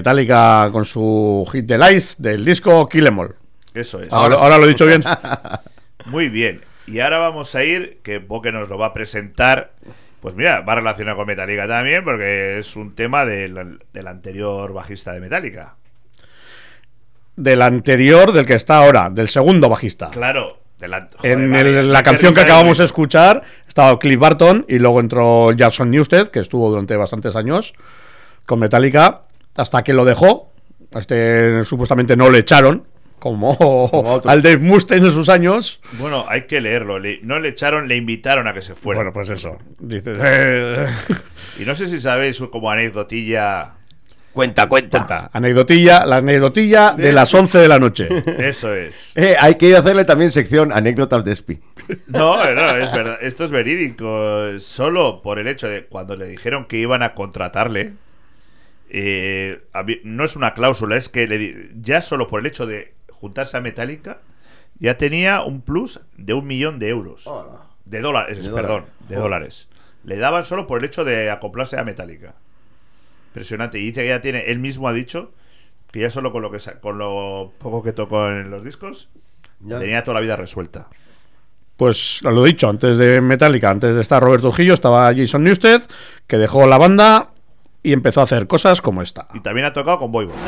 Metallica con su hit de Lies del disco Kill 'Em All. Eso es. Ahora, ahora lo he dicho bien. Muy bien. Y ahora vamos a ir, que Boque nos lo va a presentar. Pues mira, va relacionado con Metallica también, porque es un tema del, del anterior bajista de Metallica. Del anterior, del que está ahora, del segundo bajista. Claro. De la, joder, En vale, el- la hay canción que rizar el acabamos de ritmo. escuchar estaba Cliff Barton y luego entró Jason Newsted, que estuvo durante bastantes años con Metallica, hasta que lo dejó. Este supuestamente no le echaron, como otro. al Dave Mustaine en sus años. Bueno, hay que leerlo. Le- no le echaron, le invitaron a que se fuera. Bueno, pues eso. Dices, eh, Y no sé si sabéis como anécdotilla. Cuenta, cuenta. cuenta, anecdotilla, la anecdotilla de las once de la noche. Eso es. Eh, hay que hacerle también sección anécdotas de Espi. No, no, es verdad. Esto es verídico. Solo por el hecho de cuando le dijeron que iban a contratarle. eh, habi- no es una cláusula, es que le di- ya solo por el hecho de juntarse a Metallica ya tenía un plus de un millón de euros. De dólares, De perdón, dólares. de Joder. dólares. Le daban solo por el hecho de acoplarse a Metallica. Impresionante. Y dice que ya tiene, él mismo ha dicho que ya solo con lo que sa- con lo poco que tocó en los discos Ya. tenía toda la vida resuelta. Pues lo he dicho, antes de Metallica, antes de estar Roberto Trujillo, estaba Jason Newsted, que dejó la banda y empezó a hacer cosas como esta. Y también ha tocado con Voivod.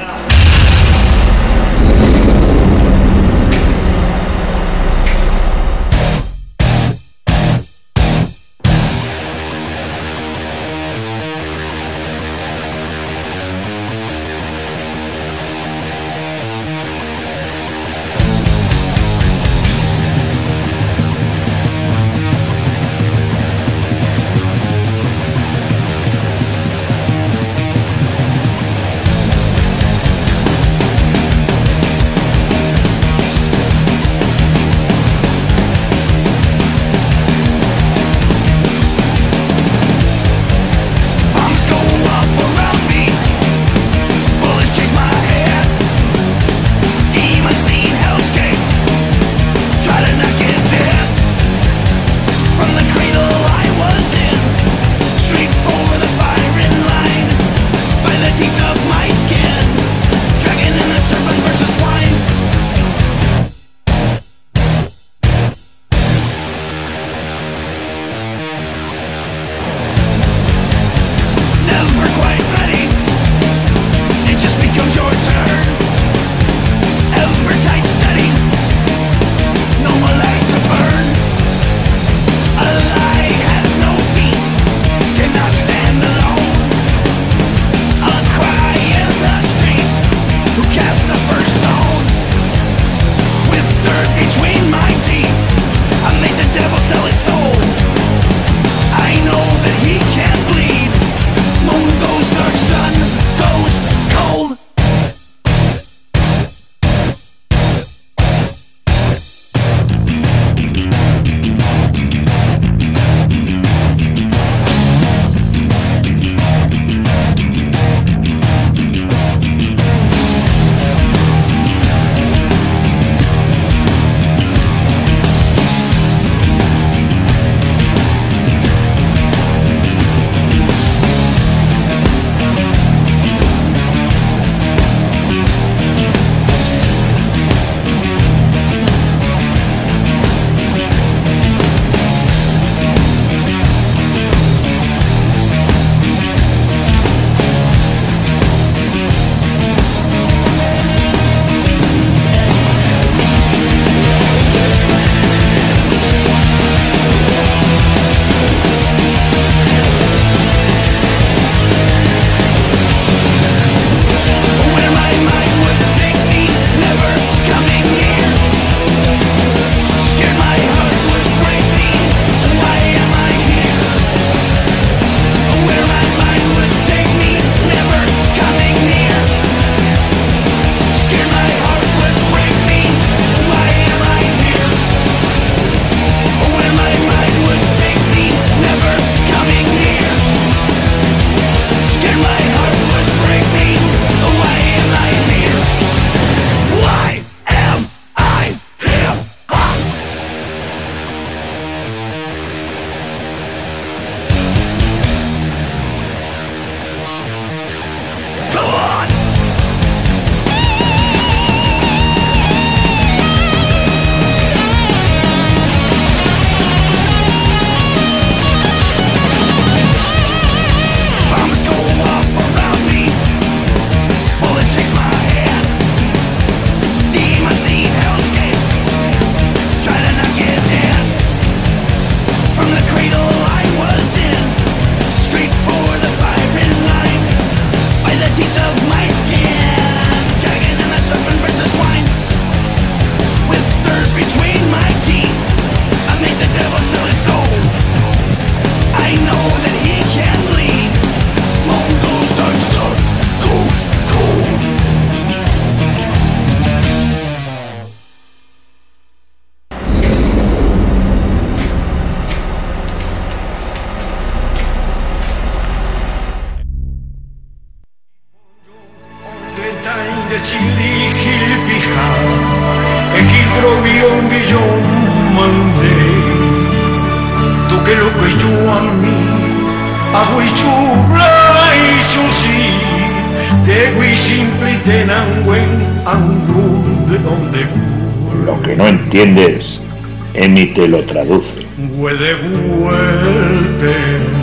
de Chile Kilpiha, Egipto Bion Bion Monday, tu que lo que yo a mí, a hoy chubla y chusi, de hoy simple tenan buen angún de donde. Lo que no entiendes, Emi te lo traduce. Huele huelte.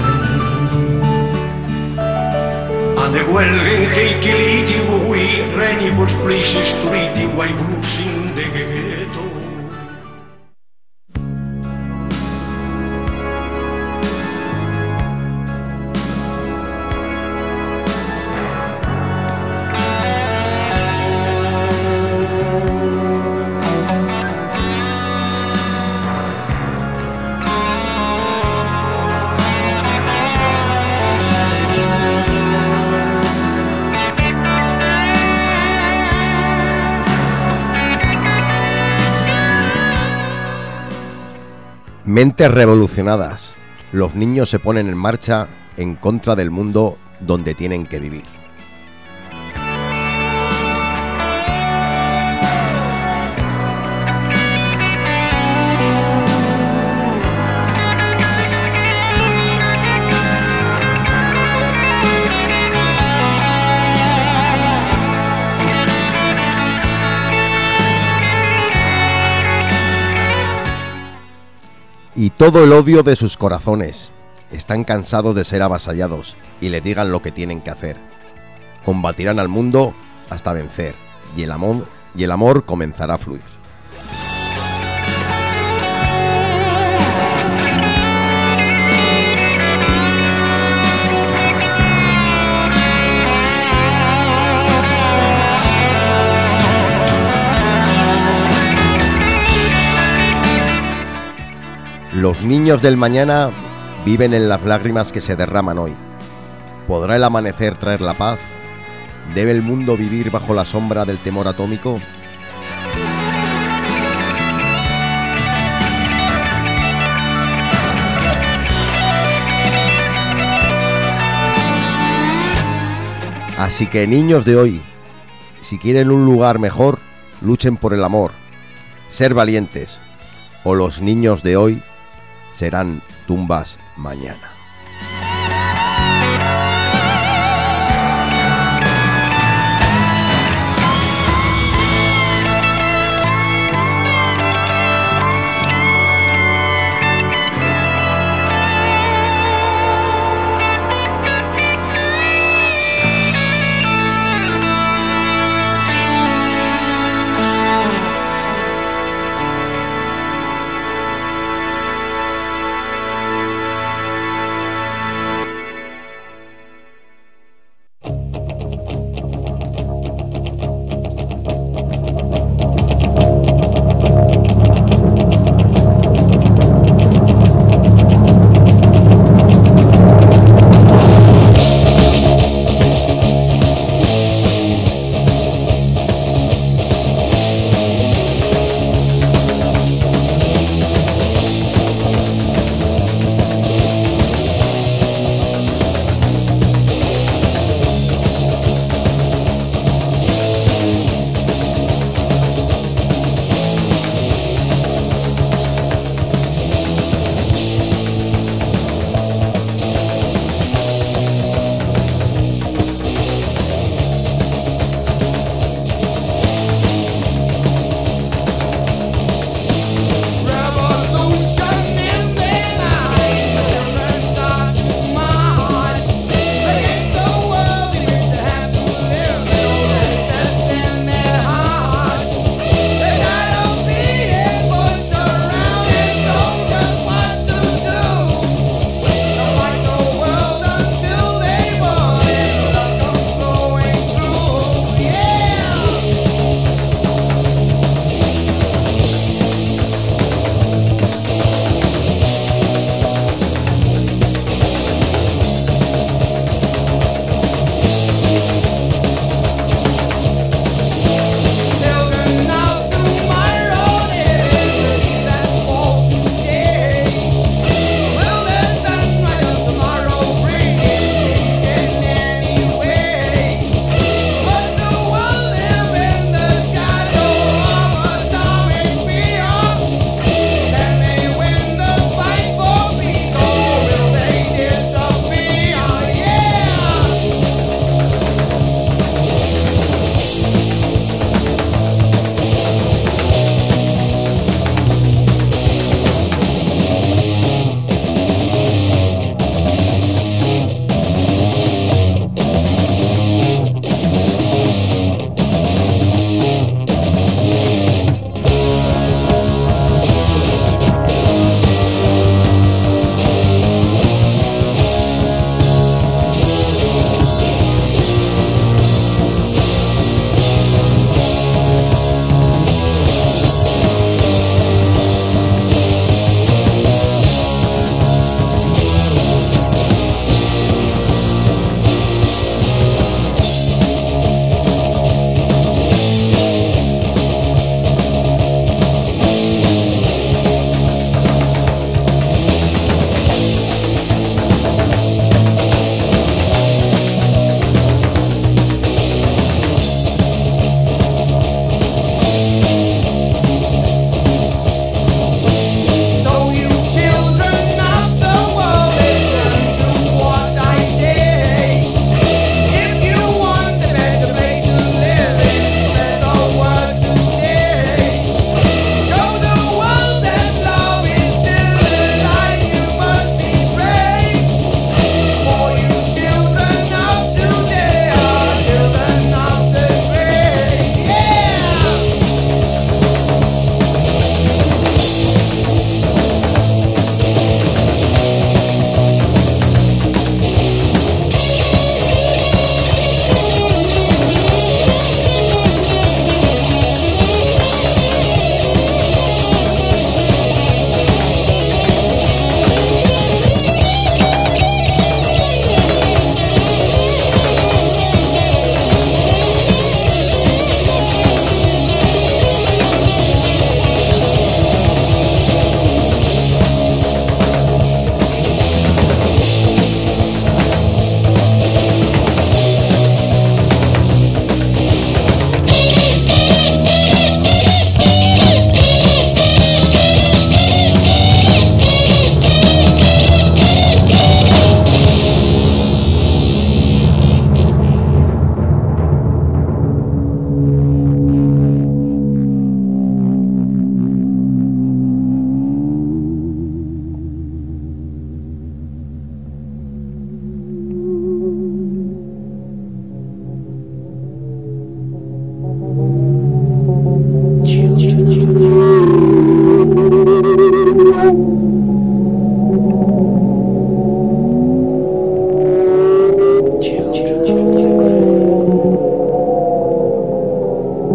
Ande huelgen heikiliti hui reni por splishi streeti wai brusin de ghetto. Mentes revolucionadas. Los niños se ponen en marcha en contra del mundo donde tienen que vivir. Y todo el odio de sus corazones. Están cansados de ser avasallados y le digan lo que tienen que hacer. Combatirán al mundo hasta vencer y el amor, y el amor comenzará a fluir. Los niños del mañana viven en las lágrimas que se derraman hoy. ¿Podrá el amanecer traer la paz? ¿Debe el mundo vivir bajo la sombra del temor atómico? Así que, niños de hoy, si quieren un lugar mejor, luchen por el amor, ser valientes, o los niños de hoy serán tumbas mañana.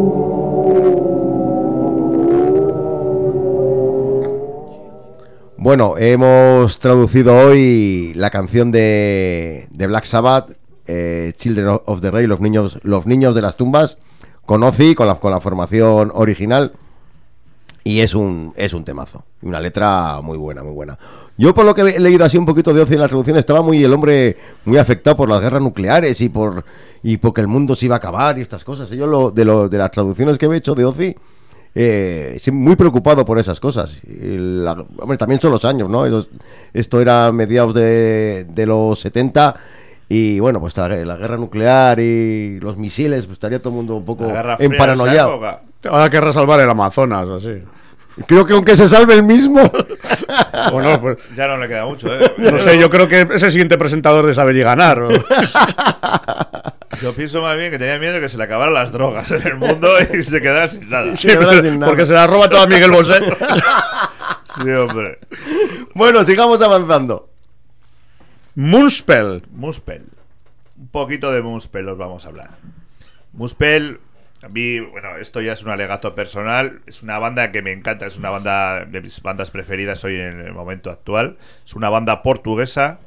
Bueno, hemos traducido hoy la canción de, de Black Sabbath, eh, Children of the Grave, los niños, los niños de las tumbas, con Ozzy, con la, con la formación original, y es un, es un temazo, una letra muy buena, muy buena. Yo, por lo que he leído así un poquito de Ozzy en la traducción, estaba muy el hombre muy afectado por las guerras nucleares y por y porque el mundo se iba a acabar y estas cosas. Yo lo, de, lo, de las traducciones que he hecho de Ozzy, Eh, muy preocupado por esas cosas. Y la, hombre, también son los años, ¿no? Esto era a mediados de, de los setenta y bueno, pues la, la guerra nuclear y los misiles, pues estaría todo el mundo un poco emparanoiado. Ahora querrá salvar el Amazonas, así. Creo que aunque se salve el mismo. Bueno, pues ya no le queda mucho, ¿eh? No sé, yo creo que es el siguiente presentador de Saber y Ganar. ¿O? Yo pienso más bien que tenía miedo de que se le acabaran las drogas en el mundo y se quedara sin nada. Sí, pero, sin nada. Porque se la roba toda Miguel Bosé. Sí, hombre. Bueno, sigamos avanzando. Moonspell. Moonspell. Un poquito de Moonspell os vamos a hablar. Moonspell, a mí, bueno, esto ya es un alegato personal. Es una banda que me encanta. Es una banda de mis bandas preferidas hoy en el momento actual. Es una banda portuguesa.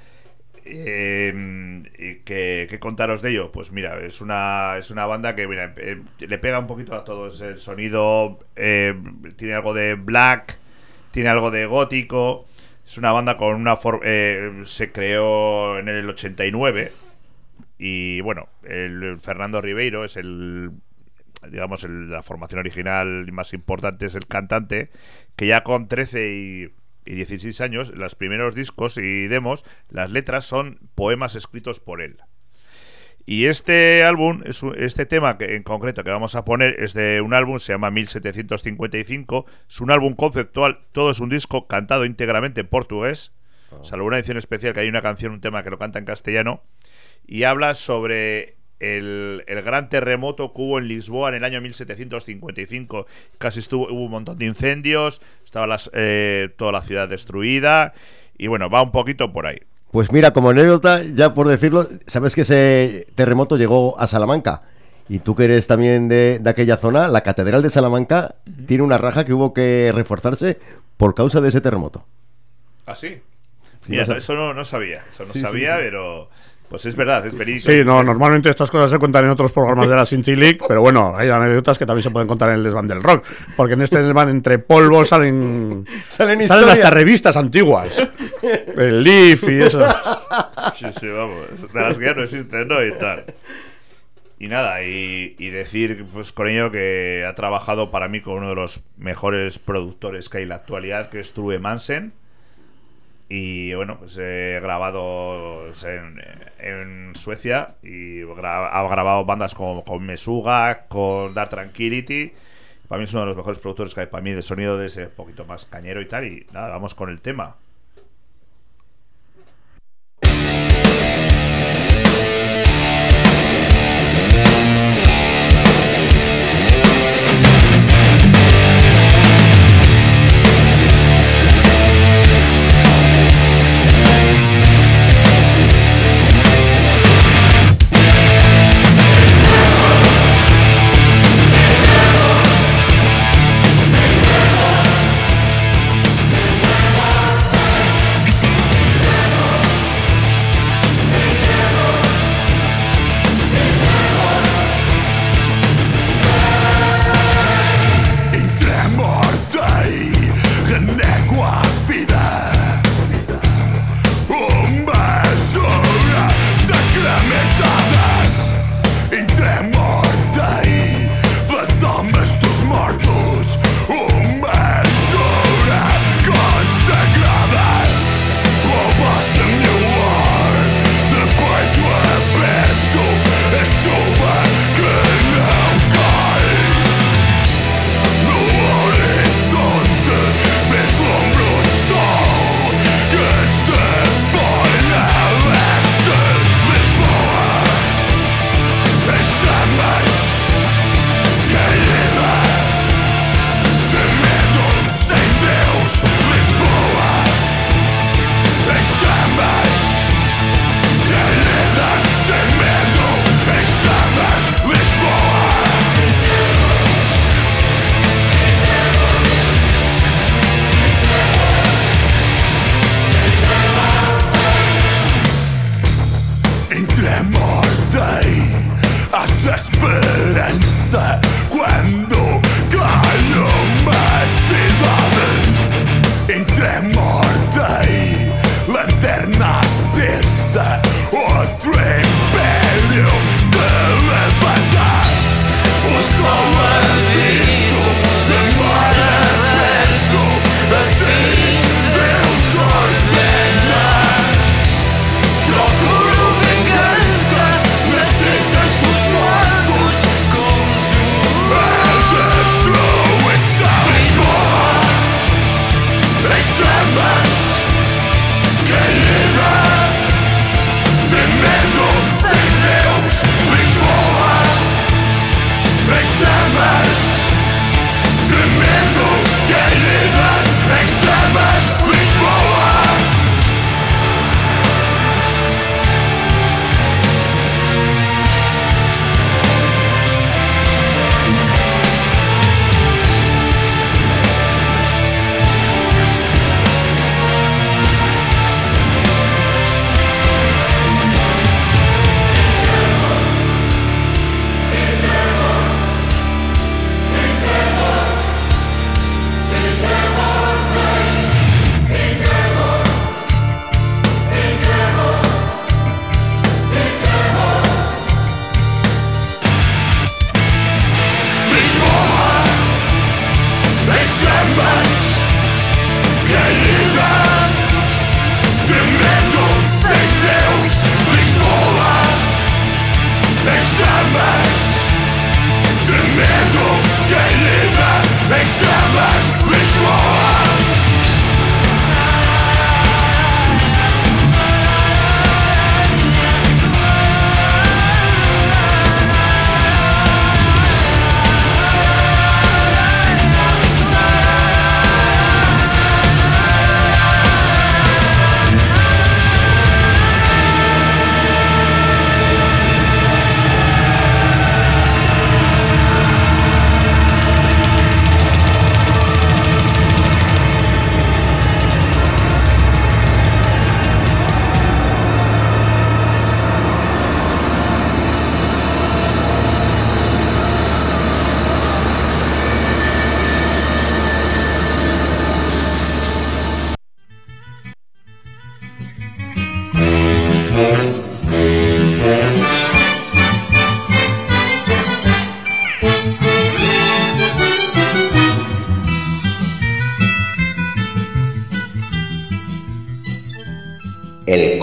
Eh, ¿qué, ¿Qué contaros de ello? Pues mira, es una es una banda que mira, eh, le pega un poquito a todo. Es el sonido, eh, tiene algo de black, tiene algo de gótico. Es una banda con una forma, eh, se creó en el ochenta y nueve y bueno, el, el Fernando Ribeiro es el, digamos, el, la formación original más importante, es el cantante, que ya con trece y y dieciséis años, los primeros discos y demos, las letras son poemas escritos por él. Y este álbum, es un, este tema que en concreto que vamos a poner es de un álbum, se llama mil setecientos cincuenta y cinco, es un álbum conceptual, todo es un disco cantado íntegramente en portugués, oh. salvo una edición especial que hay una canción, un tema que lo canta en castellano, y habla sobre el, el gran terremoto que hubo en Lisboa en el año mil setecientos cincuenta y cinco. Casi estuvo, hubo un montón de incendios, estaba las, eh, toda la ciudad destruida, y bueno, va un poquito por ahí. Pues mira, como anécdota, ya por decirlo, sabes que ese terremoto llegó a Salamanca, y tú que eres también de, de aquella zona, la catedral de Salamanca uh-huh. tiene una raja que hubo que reforzarse por causa de ese terremoto. ¿Ah, sí? Mira, no, eso no, no sabía, eso no sí, sabía, sí, sí. pero... Pues es verdad, es verídico. Sí, no, normalmente estas cosas se cuentan en otros programas de la Sinchi League, pero bueno, hay anécdotas que también se pueden contar en el Desván del Rock, porque en este desván entre polvos salen salen, salen hasta revistas antiguas, el Leaf y eso. Sí, sí, vamos, de las que ya no existen, ¿no? Y tal. Y nada, y, y decir pues con ello que ha trabajado para mí con uno de los mejores productores que hay en la actualidad, que es True Mansen. Y bueno, pues he grabado en, en Suecia y gra- ha grabado bandas como con Mesuga, con Dark Tranquility. Para mí es uno de los mejores productores que hay para mí de sonido de ese poquito más cañero y tal. Y nada, vamos con el tema. We'll be right back.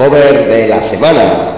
cover de la semana.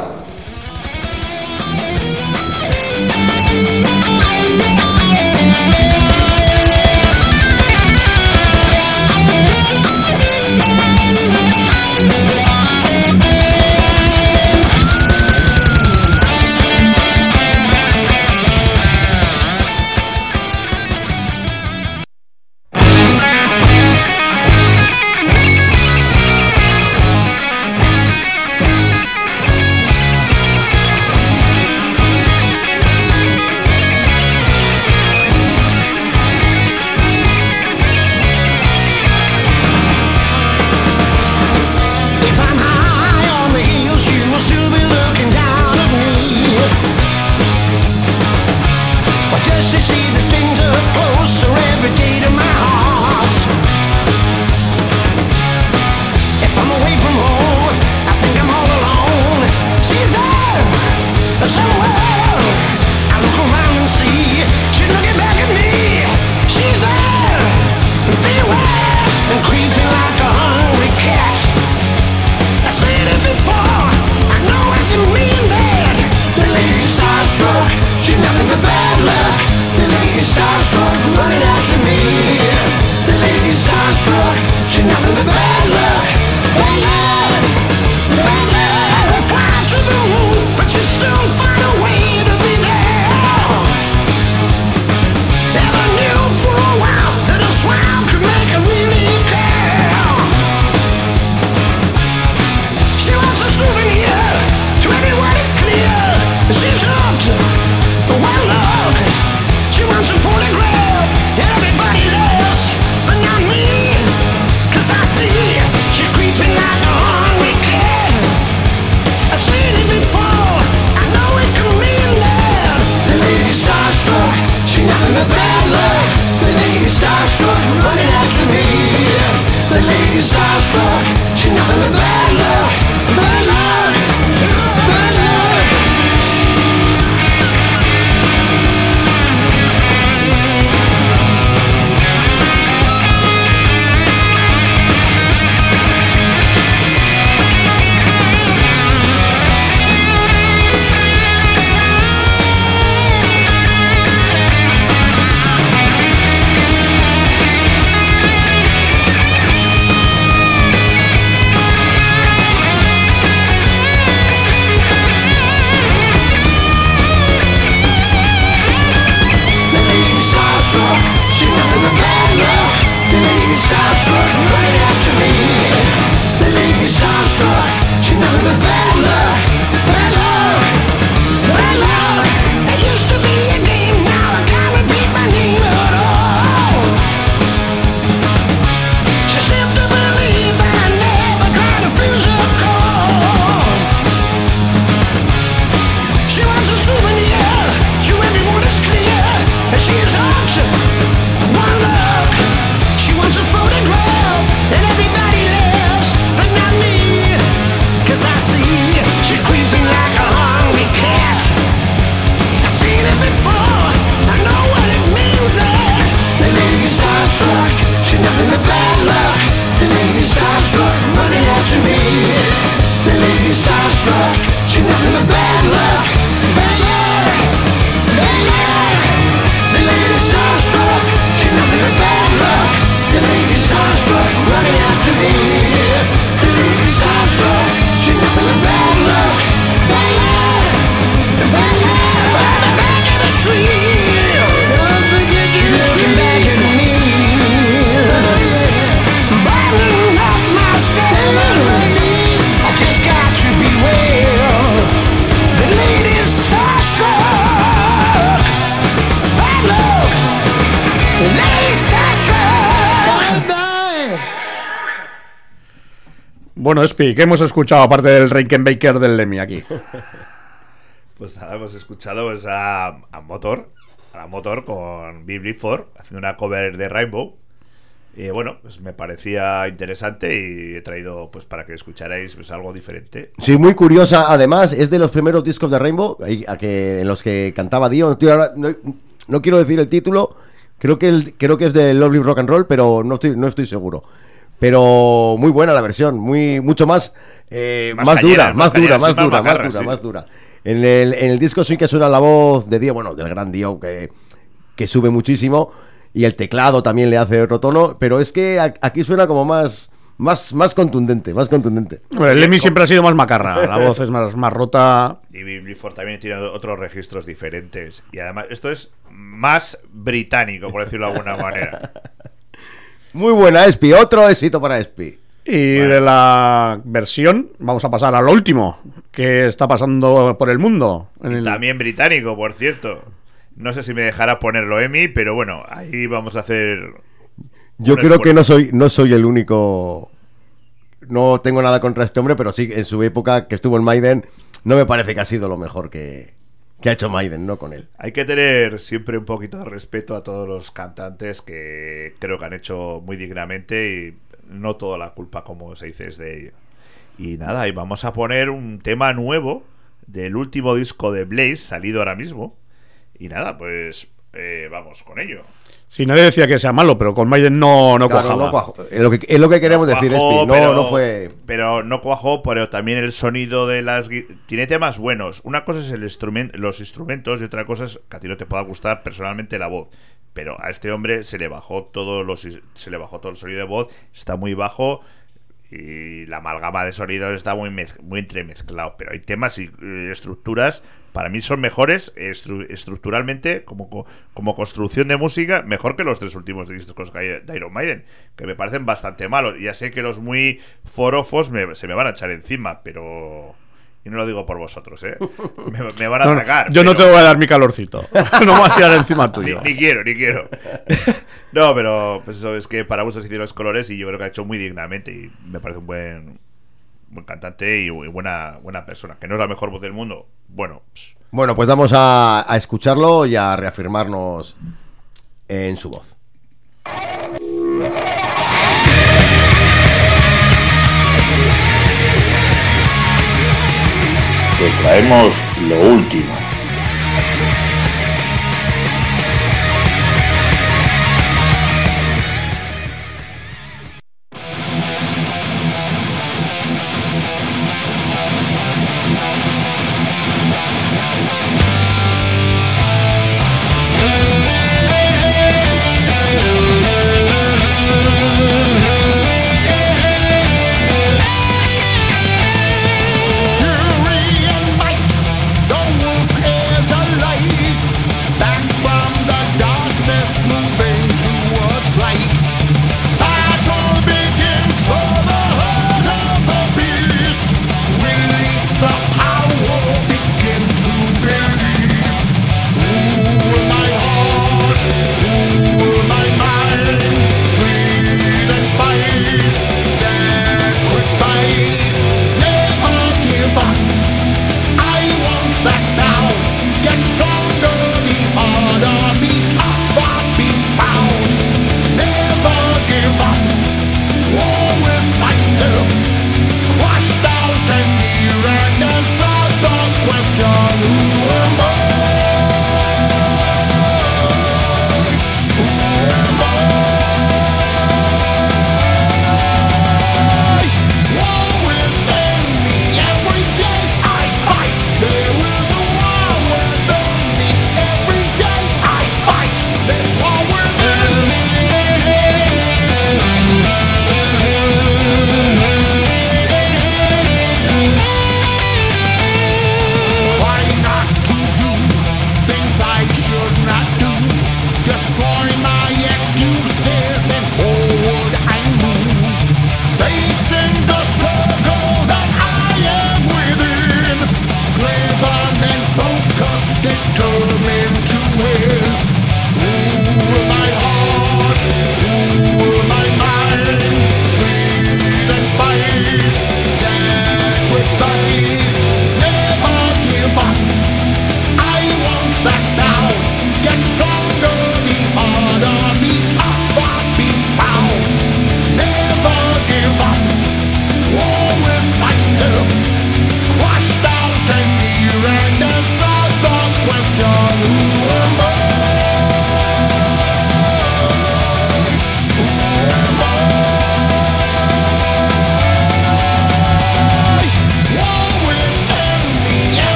Bueno, Espi, ¿qué hemos escuchado aparte del Rickenbacker del Lemmy aquí? Pues nada, hemos escuchado pues, a, a Motor, a la Motor con Bill Ford haciendo una cover de Rainbow. Y bueno, pues me parecía interesante y he traído pues para que escucharais pues algo diferente. Sí, muy curiosa. Además, es de los primeros discos de Rainbow ahí, a que, en los que cantaba Dio. Ahora, no, no quiero decir el título. Creo que el, creo que es de Lovely Rock and Roll, pero no estoy no estoy seguro. Pero muy buena la versión, muy mucho más Eh, Más más, cañera, dura, más más cañera, dura, más sí, más dura, más macarra, dura, sí. más dura. En el, en el disco sí que suena la voz de Dio, bueno, del gran Dio, que, que sube muchísimo, y el teclado también le hace otro tono, pero es que a- aquí suena como más, más, más contundente, más contundente. Hombre, el Lemmy siempre ha sido más macarra, la voz es más, más rota. Y Blizzard también tiene otros registros diferentes. Y además, esto es más británico, por decirlo de alguna manera. Muy buena, Espi, otro éxito para Espi. Y de la versión, vamos a pasar a lo último que está pasando por el mundo. En el... También británico, por cierto. No sé si me dejará ponerlo Emi, pero bueno, ahí vamos a hacer. Yo un creo que esfuerzo. no soy, no soy el único. No tengo nada contra este hombre, pero sí, en su época que estuvo en Maiden, no me parece que ha sido lo mejor que, que ha hecho Maiden, ¿no? Con él. Hay que tener siempre un poquito de respeto a todos los cantantes que creo que han hecho muy dignamente y no toda la culpa, como se dice, es de ellos. Y nada, y vamos a poner un tema nuevo del último disco de Blaze, salido ahora mismo. Y nada, pues eh, vamos con ello. Si nadie decía que sea malo, pero con Maiden no, no Claro, cuajaba. no cuajo. Es lo que, es lo que queremos decir, Cuajó, Espi. No, pero, no fue. pero no cuajó, pero también el sonido de las gui- tiene temas buenos. Una cosa es el instrumen- los instrumentos y otra cosa es que a ti no te pueda gustar personalmente la voz. Pero a este hombre se le bajó todo los is- se le bajó todo el sonido de voz, está muy bajo y la amalgama de sonidos está muy mez- muy entremezclado. Pero hay temas y eh, estructuras para mí son mejores estru- estructuralmente como, co- como construcción de música, mejor que los tres últimos discos que hay de Iron Maiden, que me parecen bastante malos. Ya sé que los muy forofos me- se me van a echar encima, pero y no lo digo por vosotros, ¿eh? Me, me van a No, no, atacar. yo no te pero- voy a dar mi calorcito. No me voy a tirar encima ni, tuyo. ni quiero, ni quiero. No, pero pues eso es que para gustos hicieron los colores y yo creo que ha hecho muy dignamente y me parece un buen, buen cantante y, y buena, buena persona. Que no es la mejor voz del mundo. Bueno, pss, Bueno, pues vamos a, a escucharlo y a reafirmarnos en su voz. Te traemos lo último. Fury and might, the wolf is alive.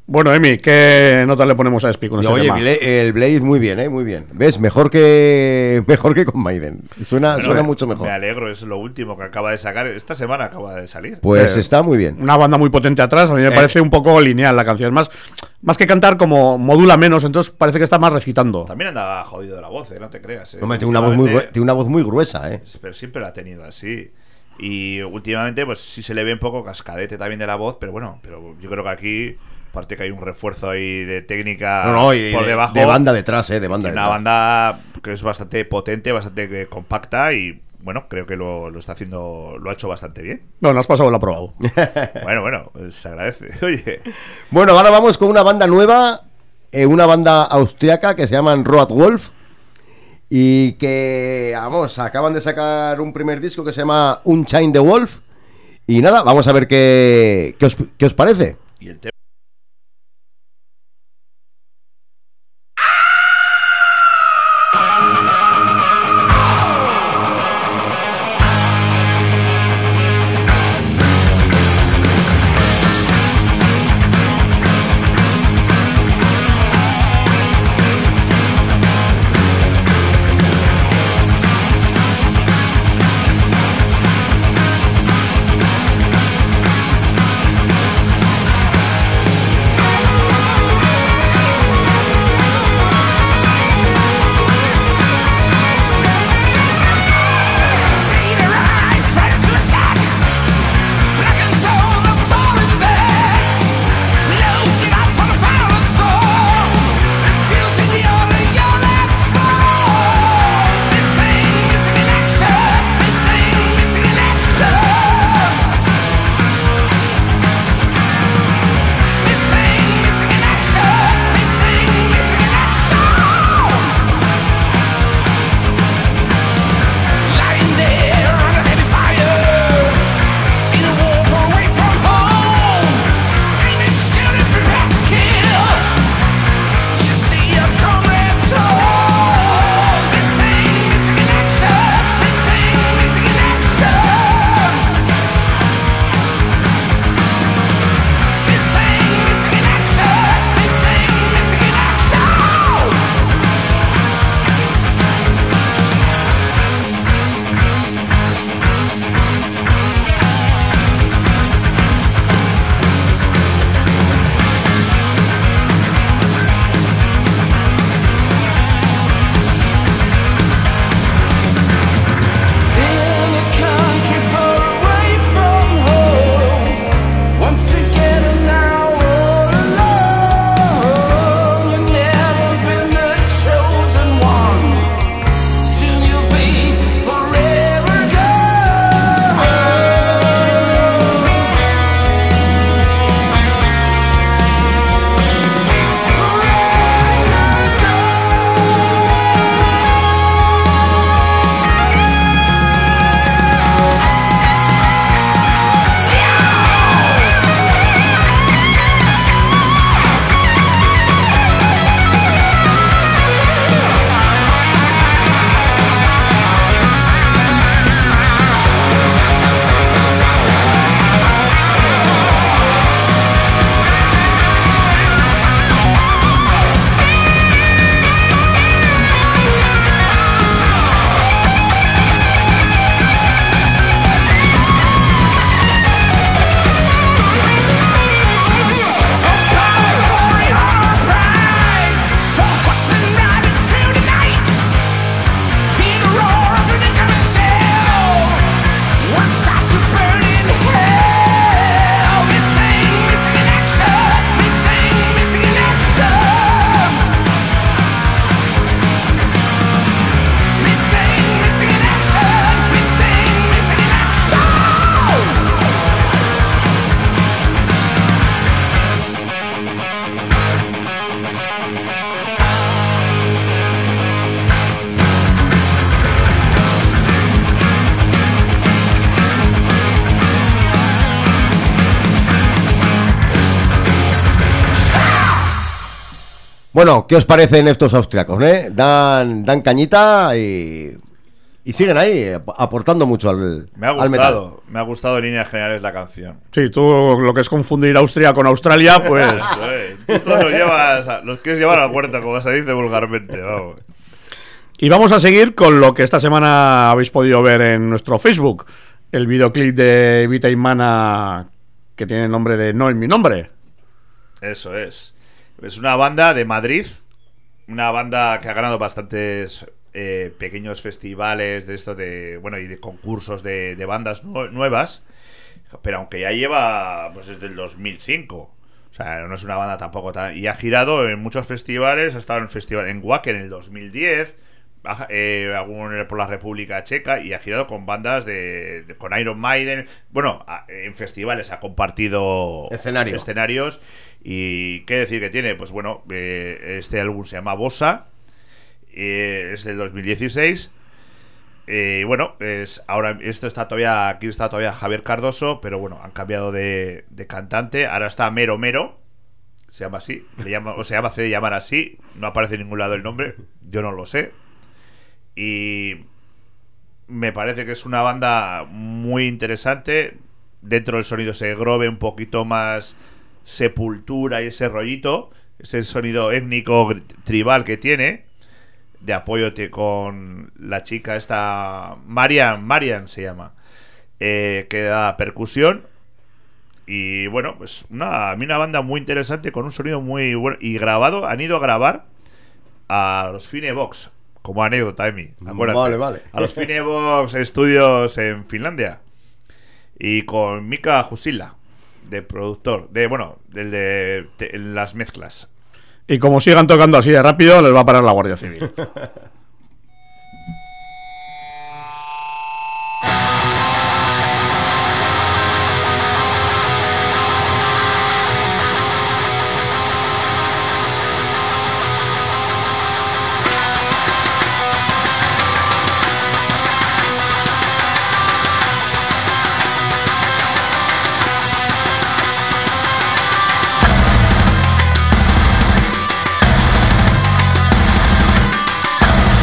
Bueno, Emi, ¿qué nota le ponemos a Espi con este Oye, tema? Bla- el Blaze muy bien, ¿eh? Muy bien. ¿Ves? Mejor que mejor que con Maiden. Suena, Bueno, suena me- mucho mejor. Me alegro, es lo último que acaba de sacar. Esta semana acaba de salir. Pues Eh, está muy bien. Una banda muy potente atrás, a mí me Eh. parece un poco lineal la canción. Más, más que cantar, como modula menos, entonces parece que está más recitando. También anda jodido de la voz, ¿eh? No te creas. ¿eh? Hombre, tiene una voz muy Últimamente- grue- tiene una voz muy gruesa, ¿eh? Pero siempre la ha tenido así. Y últimamente, pues sí se le ve un poco cascadete también de la voz, pero bueno, pero yo creo que aquí, aparte que hay un refuerzo ahí de técnica No, no, y por de, debajo. de banda detrás, ¿eh? De banda Tiene detrás. una banda que es bastante potente, bastante eh, compacta y bueno, creo que lo, lo está haciendo, lo ha hecho bastante bien. No, no has pasado, lo has probado. Bueno, bueno, pues se agradece. Oye, Bueno, ahora vamos con una banda nueva, eh, una banda austriaca que se llaman Road Wolf y que, vamos, acaban de sacar un primer disco que se llama Unchained the Wolf y nada, vamos a ver qué, qué, os, qué os parece. y el tema. Bueno, ¿qué os parecen estos austriacos, eh? Dan, dan cañita y, Y siguen ahí, eh, aportando mucho al, Me ha al metal. gustado, me ha gustado en líneas generales la canción. Sí, tú lo que es confundir Austria con Australia, pues... Eso, eh. Tú los llevas, a- los quieres llevar al huerto, como se dice vulgarmente, vamos. Y vamos a seguir con lo que esta semana habéis podido ver en nuestro Facebook. El videoclip de Vita Mana, que tiene el nombre de No en mi nombre. Eso es. Es una banda de Madrid, una banda que ha ganado bastantes eh, pequeños festivales de esto de, bueno, y de concursos de, de bandas nu- nuevas, pero aunque ya lleva pues desde el dos mil cinco. O sea, no es una banda tampoco tan... Y ha girado en muchos festivales, ha estado en el festival en Wacken en el dos mil diez, ha- eh, algún por la República Checa, y ha girado con bandas de, de- con Iron Maiden. Bueno, a- en festivales ha compartido Escenario. escenarios. Y qué decir que tiene, pues bueno, eh, este álbum se llama Bossa, eh, es del dos mil dieciséis. Eh, bueno, es ahora esto está todavía, aquí está todavía Javier Cardoso, pero bueno, han cambiado de, de cantante. Ahora está Mero Mero, se llama así, le llama, o se llama hace de llamar así. No aparece en ningún lado el nombre, yo no lo sé. Y me parece que es una banda muy interesante. Dentro del sonido se grove un poquito más Sepultura y ese rollito, ese sonido étnico gr- tribal que tiene, de apoyo te- con la chica esta Marian, Marian se llama, eh, que da percusión. Y bueno, pues una, a mí una banda muy interesante con un sonido muy bueno. Y grabado, han ido a grabar a los Finebox, como anécdota, Emi, acuérdate. Vale, vale. A los Finebox Studios en Finlandia. Y con Mika Jusila, de productor, de bueno, del de, de- en las mezclas. Y como sigan tocando así de rápido, les va a parar la Guardia Civil. Thank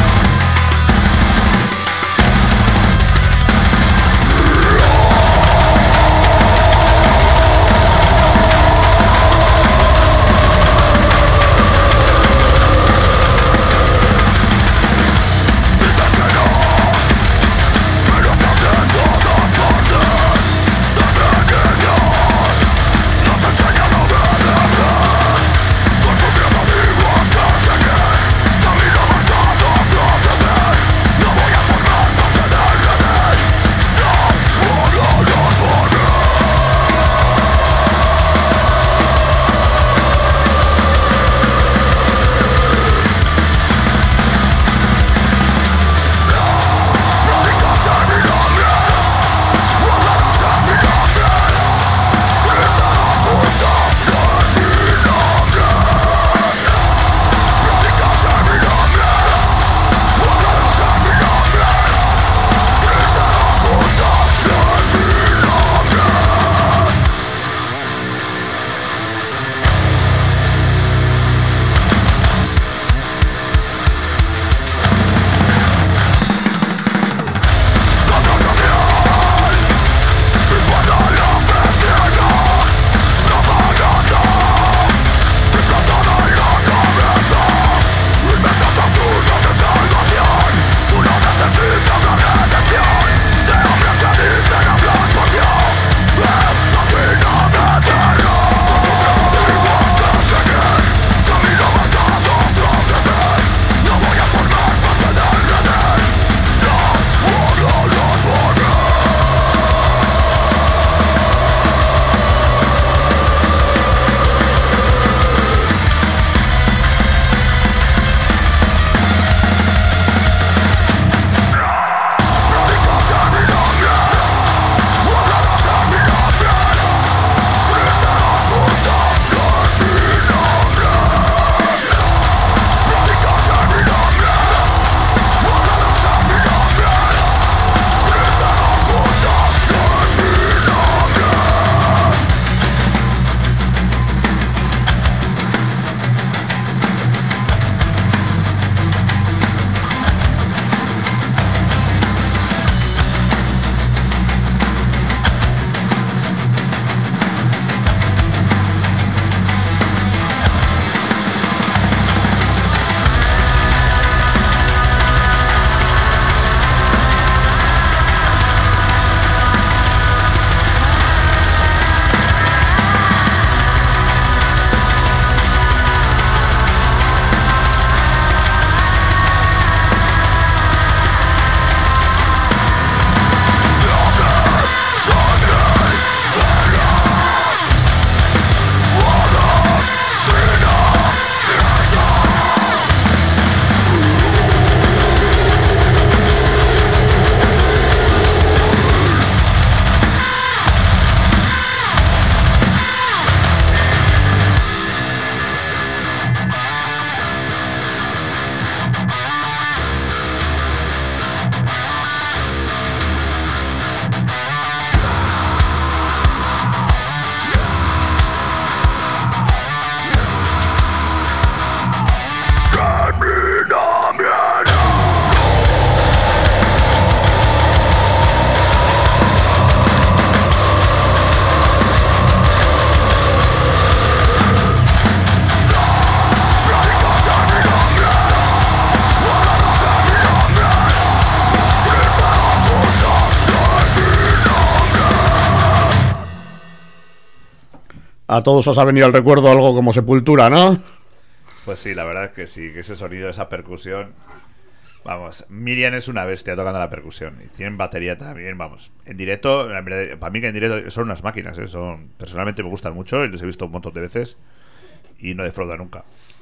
a todos os ha venido al recuerdo algo como Sepultura, ¿no? Pues sí, la verdad es que sí, que ese sonido, esa percusión. Vamos, Miriam es una bestia tocando la percusión. Y tienen batería también, vamos. En directo, para mí que en directo son unas máquinas, ¿eh? Son, personalmente me gustan mucho y les he visto un montón de veces. Y no defrauda nunca.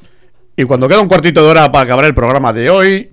Y cuando queda un cuartito de hora para acabar el programa de hoy,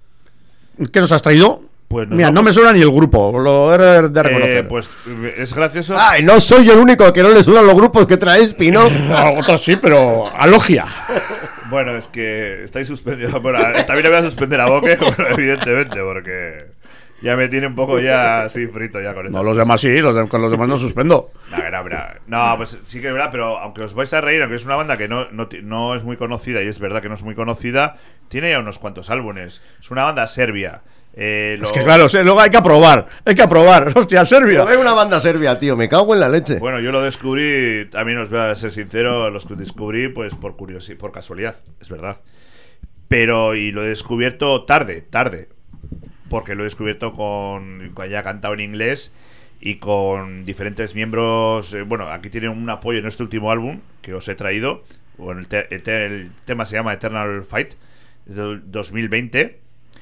¿qué nos has traído? Pues Mira, vamos... no me suena ni el grupo, lo he de, de reconocer. Eh, pues es gracioso. ¡Ay, no soy yo el único que no le suenan los grupos que trae Espi, ¿no? No, otros sí, pero a logia. Bueno, es que estáis suspendidos. Bueno, también le voy a suspender a Boque, bueno, evidentemente, porque ya me tiene un poco ya así frito ya con esto. No, los demás sí, los de, con los demás no suspendo. No, no, no, no, pues sí que es verdad, pero aunque os vais a reír, aunque es una banda que no, no, no es muy conocida, y es verdad que no es muy conocida, tiene ya unos cuantos álbumes. Es una banda serbia. Eh, lo... Es que claro, luego hay que aprobar, hay que aprobar. Hostia, Serbia. No hay una banda serbia, tío, me cago en la leche. Bueno, yo lo descubrí, también os voy a ser sincero, los que descubrí pues por curiosidad, por casualidad, es verdad. Pero, y lo he descubierto tarde, tarde. Porque lo he descubierto con, con ya cantado en inglés y con diferentes miembros. Eh, bueno, aquí tienen un apoyo en este último álbum que os he traído. Bueno, el, te, el, te, el tema se llama Eternal Fight, es del dos mil veinte.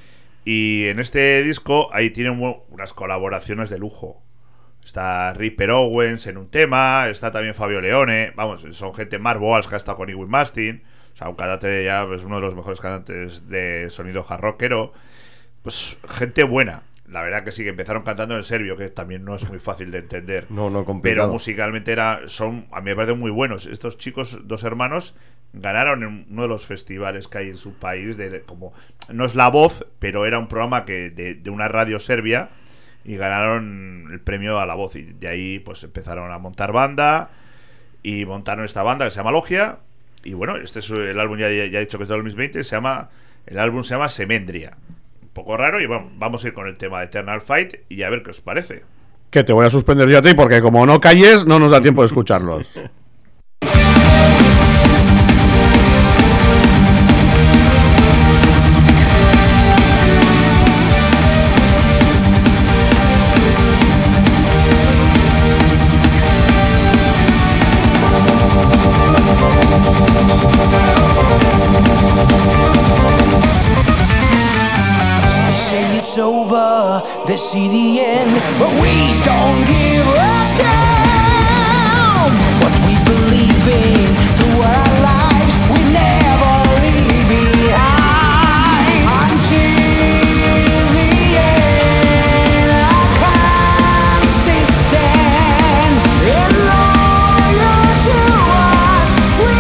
Y en este disco ahí tienen unas colaboraciones de lujo. Está Ripper Owens en un tema, está también Fabio Leone. Vamos, son gente, Mark Boals, que ha estado con Iggy Mastin. O sea, un cantante ya es pues, uno de los mejores cantantes de sonido hard rockero. Pues gente buena. La verdad que sí, que empezaron cantando en serbio, que también no es muy fácil de entender. No, no, complicado. Pero musicalmente era, son, a mí me parecen muy buenos. Estos chicos, dos hermanos, ganaron en uno de los festivales que hay en su país. De, como no es La Voz, pero era un programa que de, de una radio serbia. Y ganaron el premio a La Voz. Y de ahí pues empezaron a montar banda. Y montaron esta banda que se llama Logia. Y bueno, este es el álbum, ya, ya he dicho que es de dos mil veinte. Se llama, el álbum se llama Semendria. Poco raro, y bueno, vamos a ir con el tema de Eternal Fight y a ver qué os parece. Que te voy a suspender yo a ti porque como no calles no nos da tiempo de escucharlos. It's over, they see the end, but we don't give a damn. What we believe in through our lives, we never leave behind. Until the end, our consistent and loyal to what we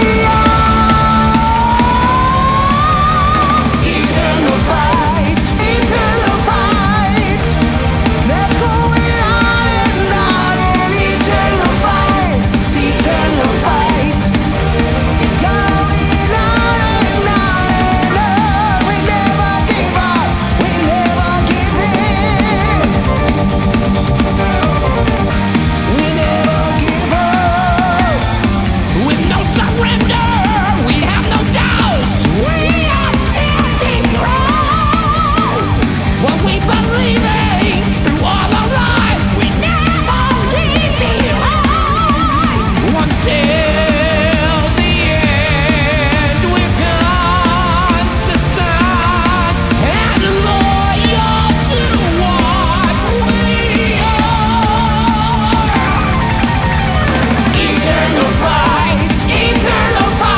are. Eternal fight. Eternal fight, that's going on and on. An eternal fight, it's eternal fight, it's going on and on and on. We never give up, we never give in. We never give up. With no surrender, we have no doubts. We are standing strong. What we believe in through all our lives, we never leave behind. Until the end, we're consistent and loyal to what we are. Eternal fight, eternal fight.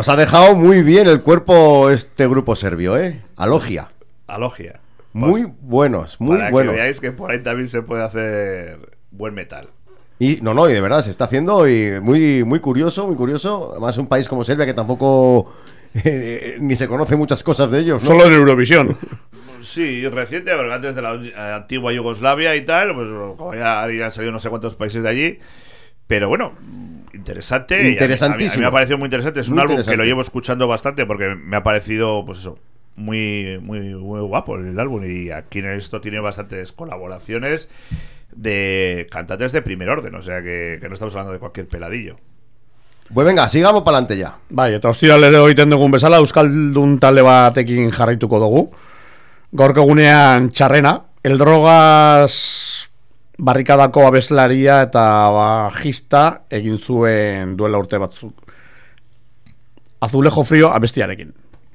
Nos ha dejado muy bien el cuerpo este grupo serbio, ¿eh? Alogia. Alogia. Muy Pues, buenos, muy para buenos. que veáis que por ahí también se puede hacer buen metal. Y no, no, y de verdad se está haciendo y muy, muy curioso, muy curioso. Además, un país como Serbia que tampoco eh, ni se conoce muchas cosas de ellos, ¿no? Solo en Eurovisión. Sí, reciente, porque antes de la eh, antigua Yugoslavia y tal, pues como ya, ya han salido no sé cuántos países de allí. Pero bueno, interesante. Interesantísimo. Y a mí, a mí me ha parecido muy interesante. Es un Muy álbum que interesante. lo llevo escuchando bastante porque me ha parecido, pues eso, muy, muy, muy guapo el álbum. Y aquí en esto tiene bastantes colaboraciones de cantantes de primer orden. O sea que, que no estamos hablando de cualquier peladillo. Pues venga, sigamos para adelante ya. Bai, eta ostiralero egiten dugun bezala Euskaldun talde batekin jarraituko dugu. Gaurko egunean txarrena, El Drogas barrikadako abeslaria eta bajista egin zuen duela urte batzuk. Azulejo Frio abestiarekin.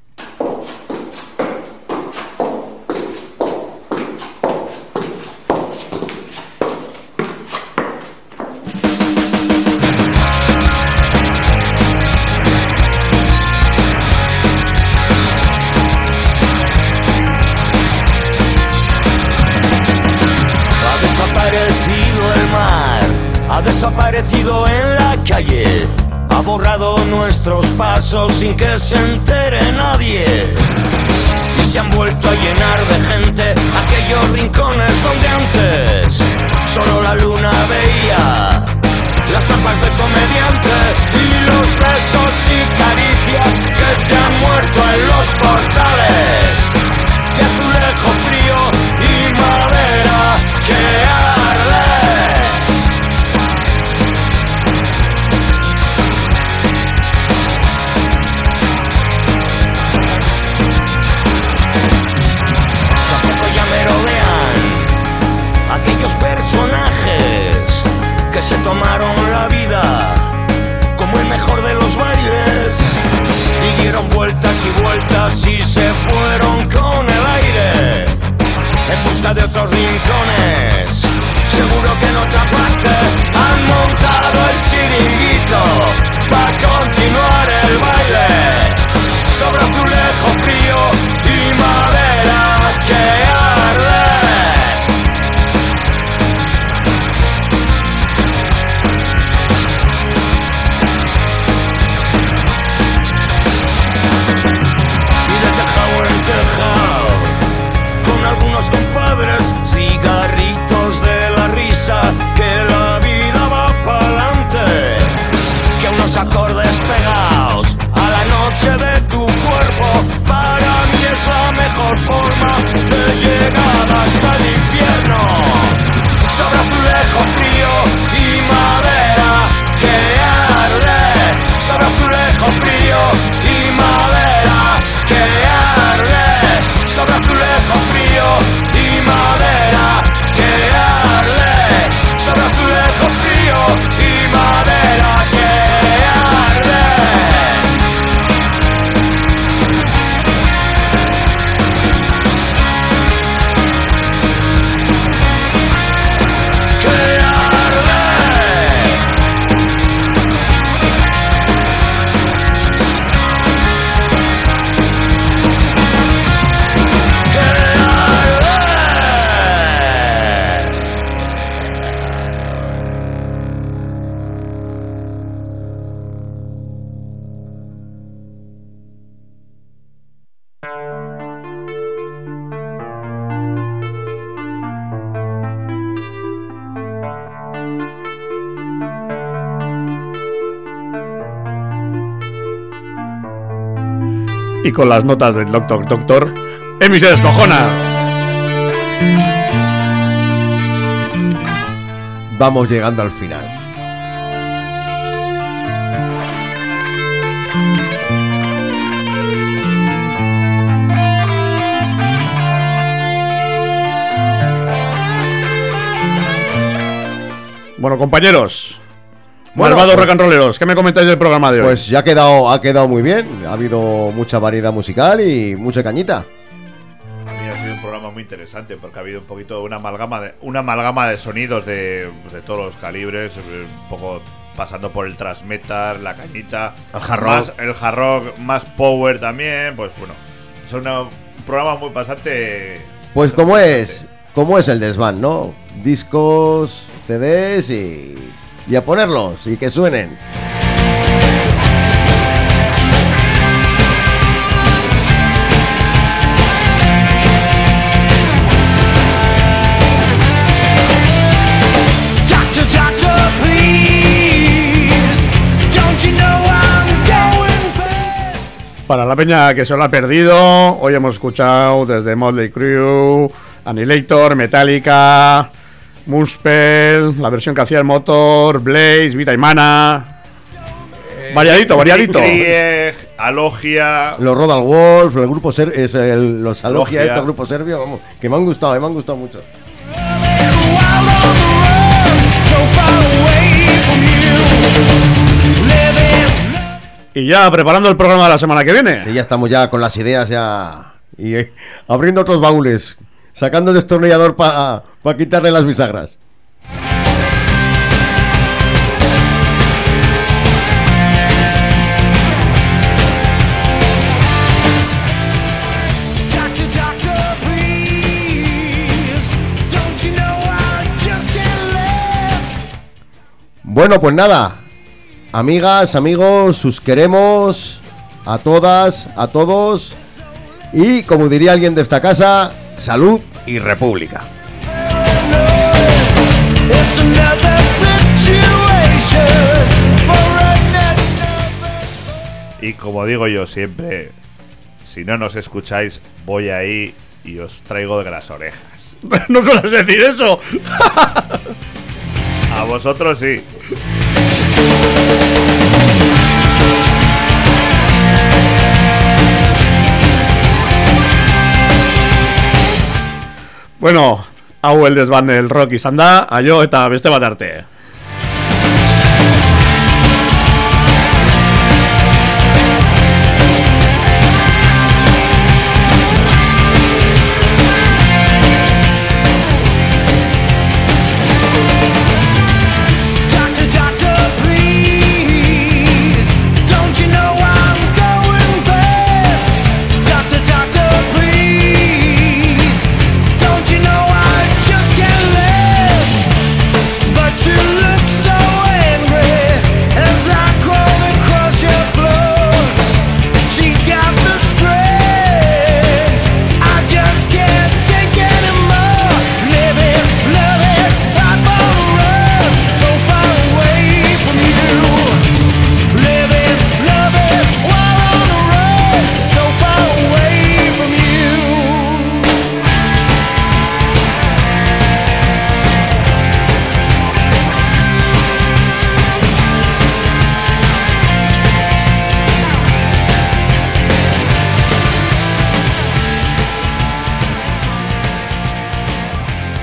Ha desaparecido el mar, ha desaparecido en la calle, ha borrado nuestros pasos sin que se entere nadie. Y se han vuelto a llenar de gente aquellos rincones donde antes solo la luna veía las tapas de comediante y los besos y caricias que se han muerto en los portales de azulejo frío y madera que arde. Tampoco ya merodean aquellos personajes que se tomaron la vida como el mejor de los bailes y dieron vueltas y vueltas y se fueron con el aire en busca de otros rincones. Seguro que en otra parte han montado el chiringuito para continuar el baile sobre azulejo frío y madera que arde. Y de tejado en tejado, con algunos compadres, cigarritos de la risa, que la vida va pa'lante, que unos acordes pegados a la noche de tu cuerpo, para mí es la mejor forma de llegada hasta el infierno, sobre azulejo frío y madera que arde, sobre azulejo frío y madera que arde, sobre azulejo frío y madera que arde, sobre azulejo frío y madera que arde. Que arde. Que Y con las notas del Doctor Doctor, Emi se descojona. Vamos llegando al final. Bueno, compañeros, Bueno, malvados pues- rock and rolleros, ¿qué me comentáis del programa de hoy? Pues ya ha quedado, ha quedado muy bien. Ha habido mucha variedad musical y mucha cañita. A mí ha sido un programa muy interesante porque ha habido un poquito una amalgama de una amalgama de sonidos de, pues, de todos los calibres, eh, un poco pasando por el thrash metal, la cañita, El hard rock. más, el hard rock, más power también, pues bueno, es una- un programa muy bastante... Pues bastante como es, interesante. como es el desván, ¿no? Discos, C Ds y, y a ponerlos y que suenen. Doctor, doctor, please. Don't you know I'm going fast? Para la peña que se lo ha perdido, hoy hemos escuchado desde Motley Crue, Annihilator, Metallica, Muspel, la versión que hacía el Motor, Blaze, Vita y Mana. Variadito, variadito. Krieg, Alogia... Los Rodal Wolf, el grupo ser, es el, los Alogia, Alogia. este grupo serbio, vamos, que me han gustado, eh, me han gustado mucho. While on the road, so far away from you. Living. Y ya preparando el programa de la semana que viene. Sí, ya estamos ya con las ideas ya y eh, abriendo otros baúles, sacando el destornillador para pa quitarle las bisagras. Doctor, doctor, please. Don't you know I just can't live? Bueno, pues nada, amigas, amigos, os queremos a todas, a todos y, como diría alguien de esta casa, salud y república. It's another situation for another. Y como digo yo siempre, si no nos escucháis, voy ahí y os traigo de las orejas. No sueles decir eso. A vosotros sí. Bueno, hau el desban del rock izan da, aio eta beste bat arte.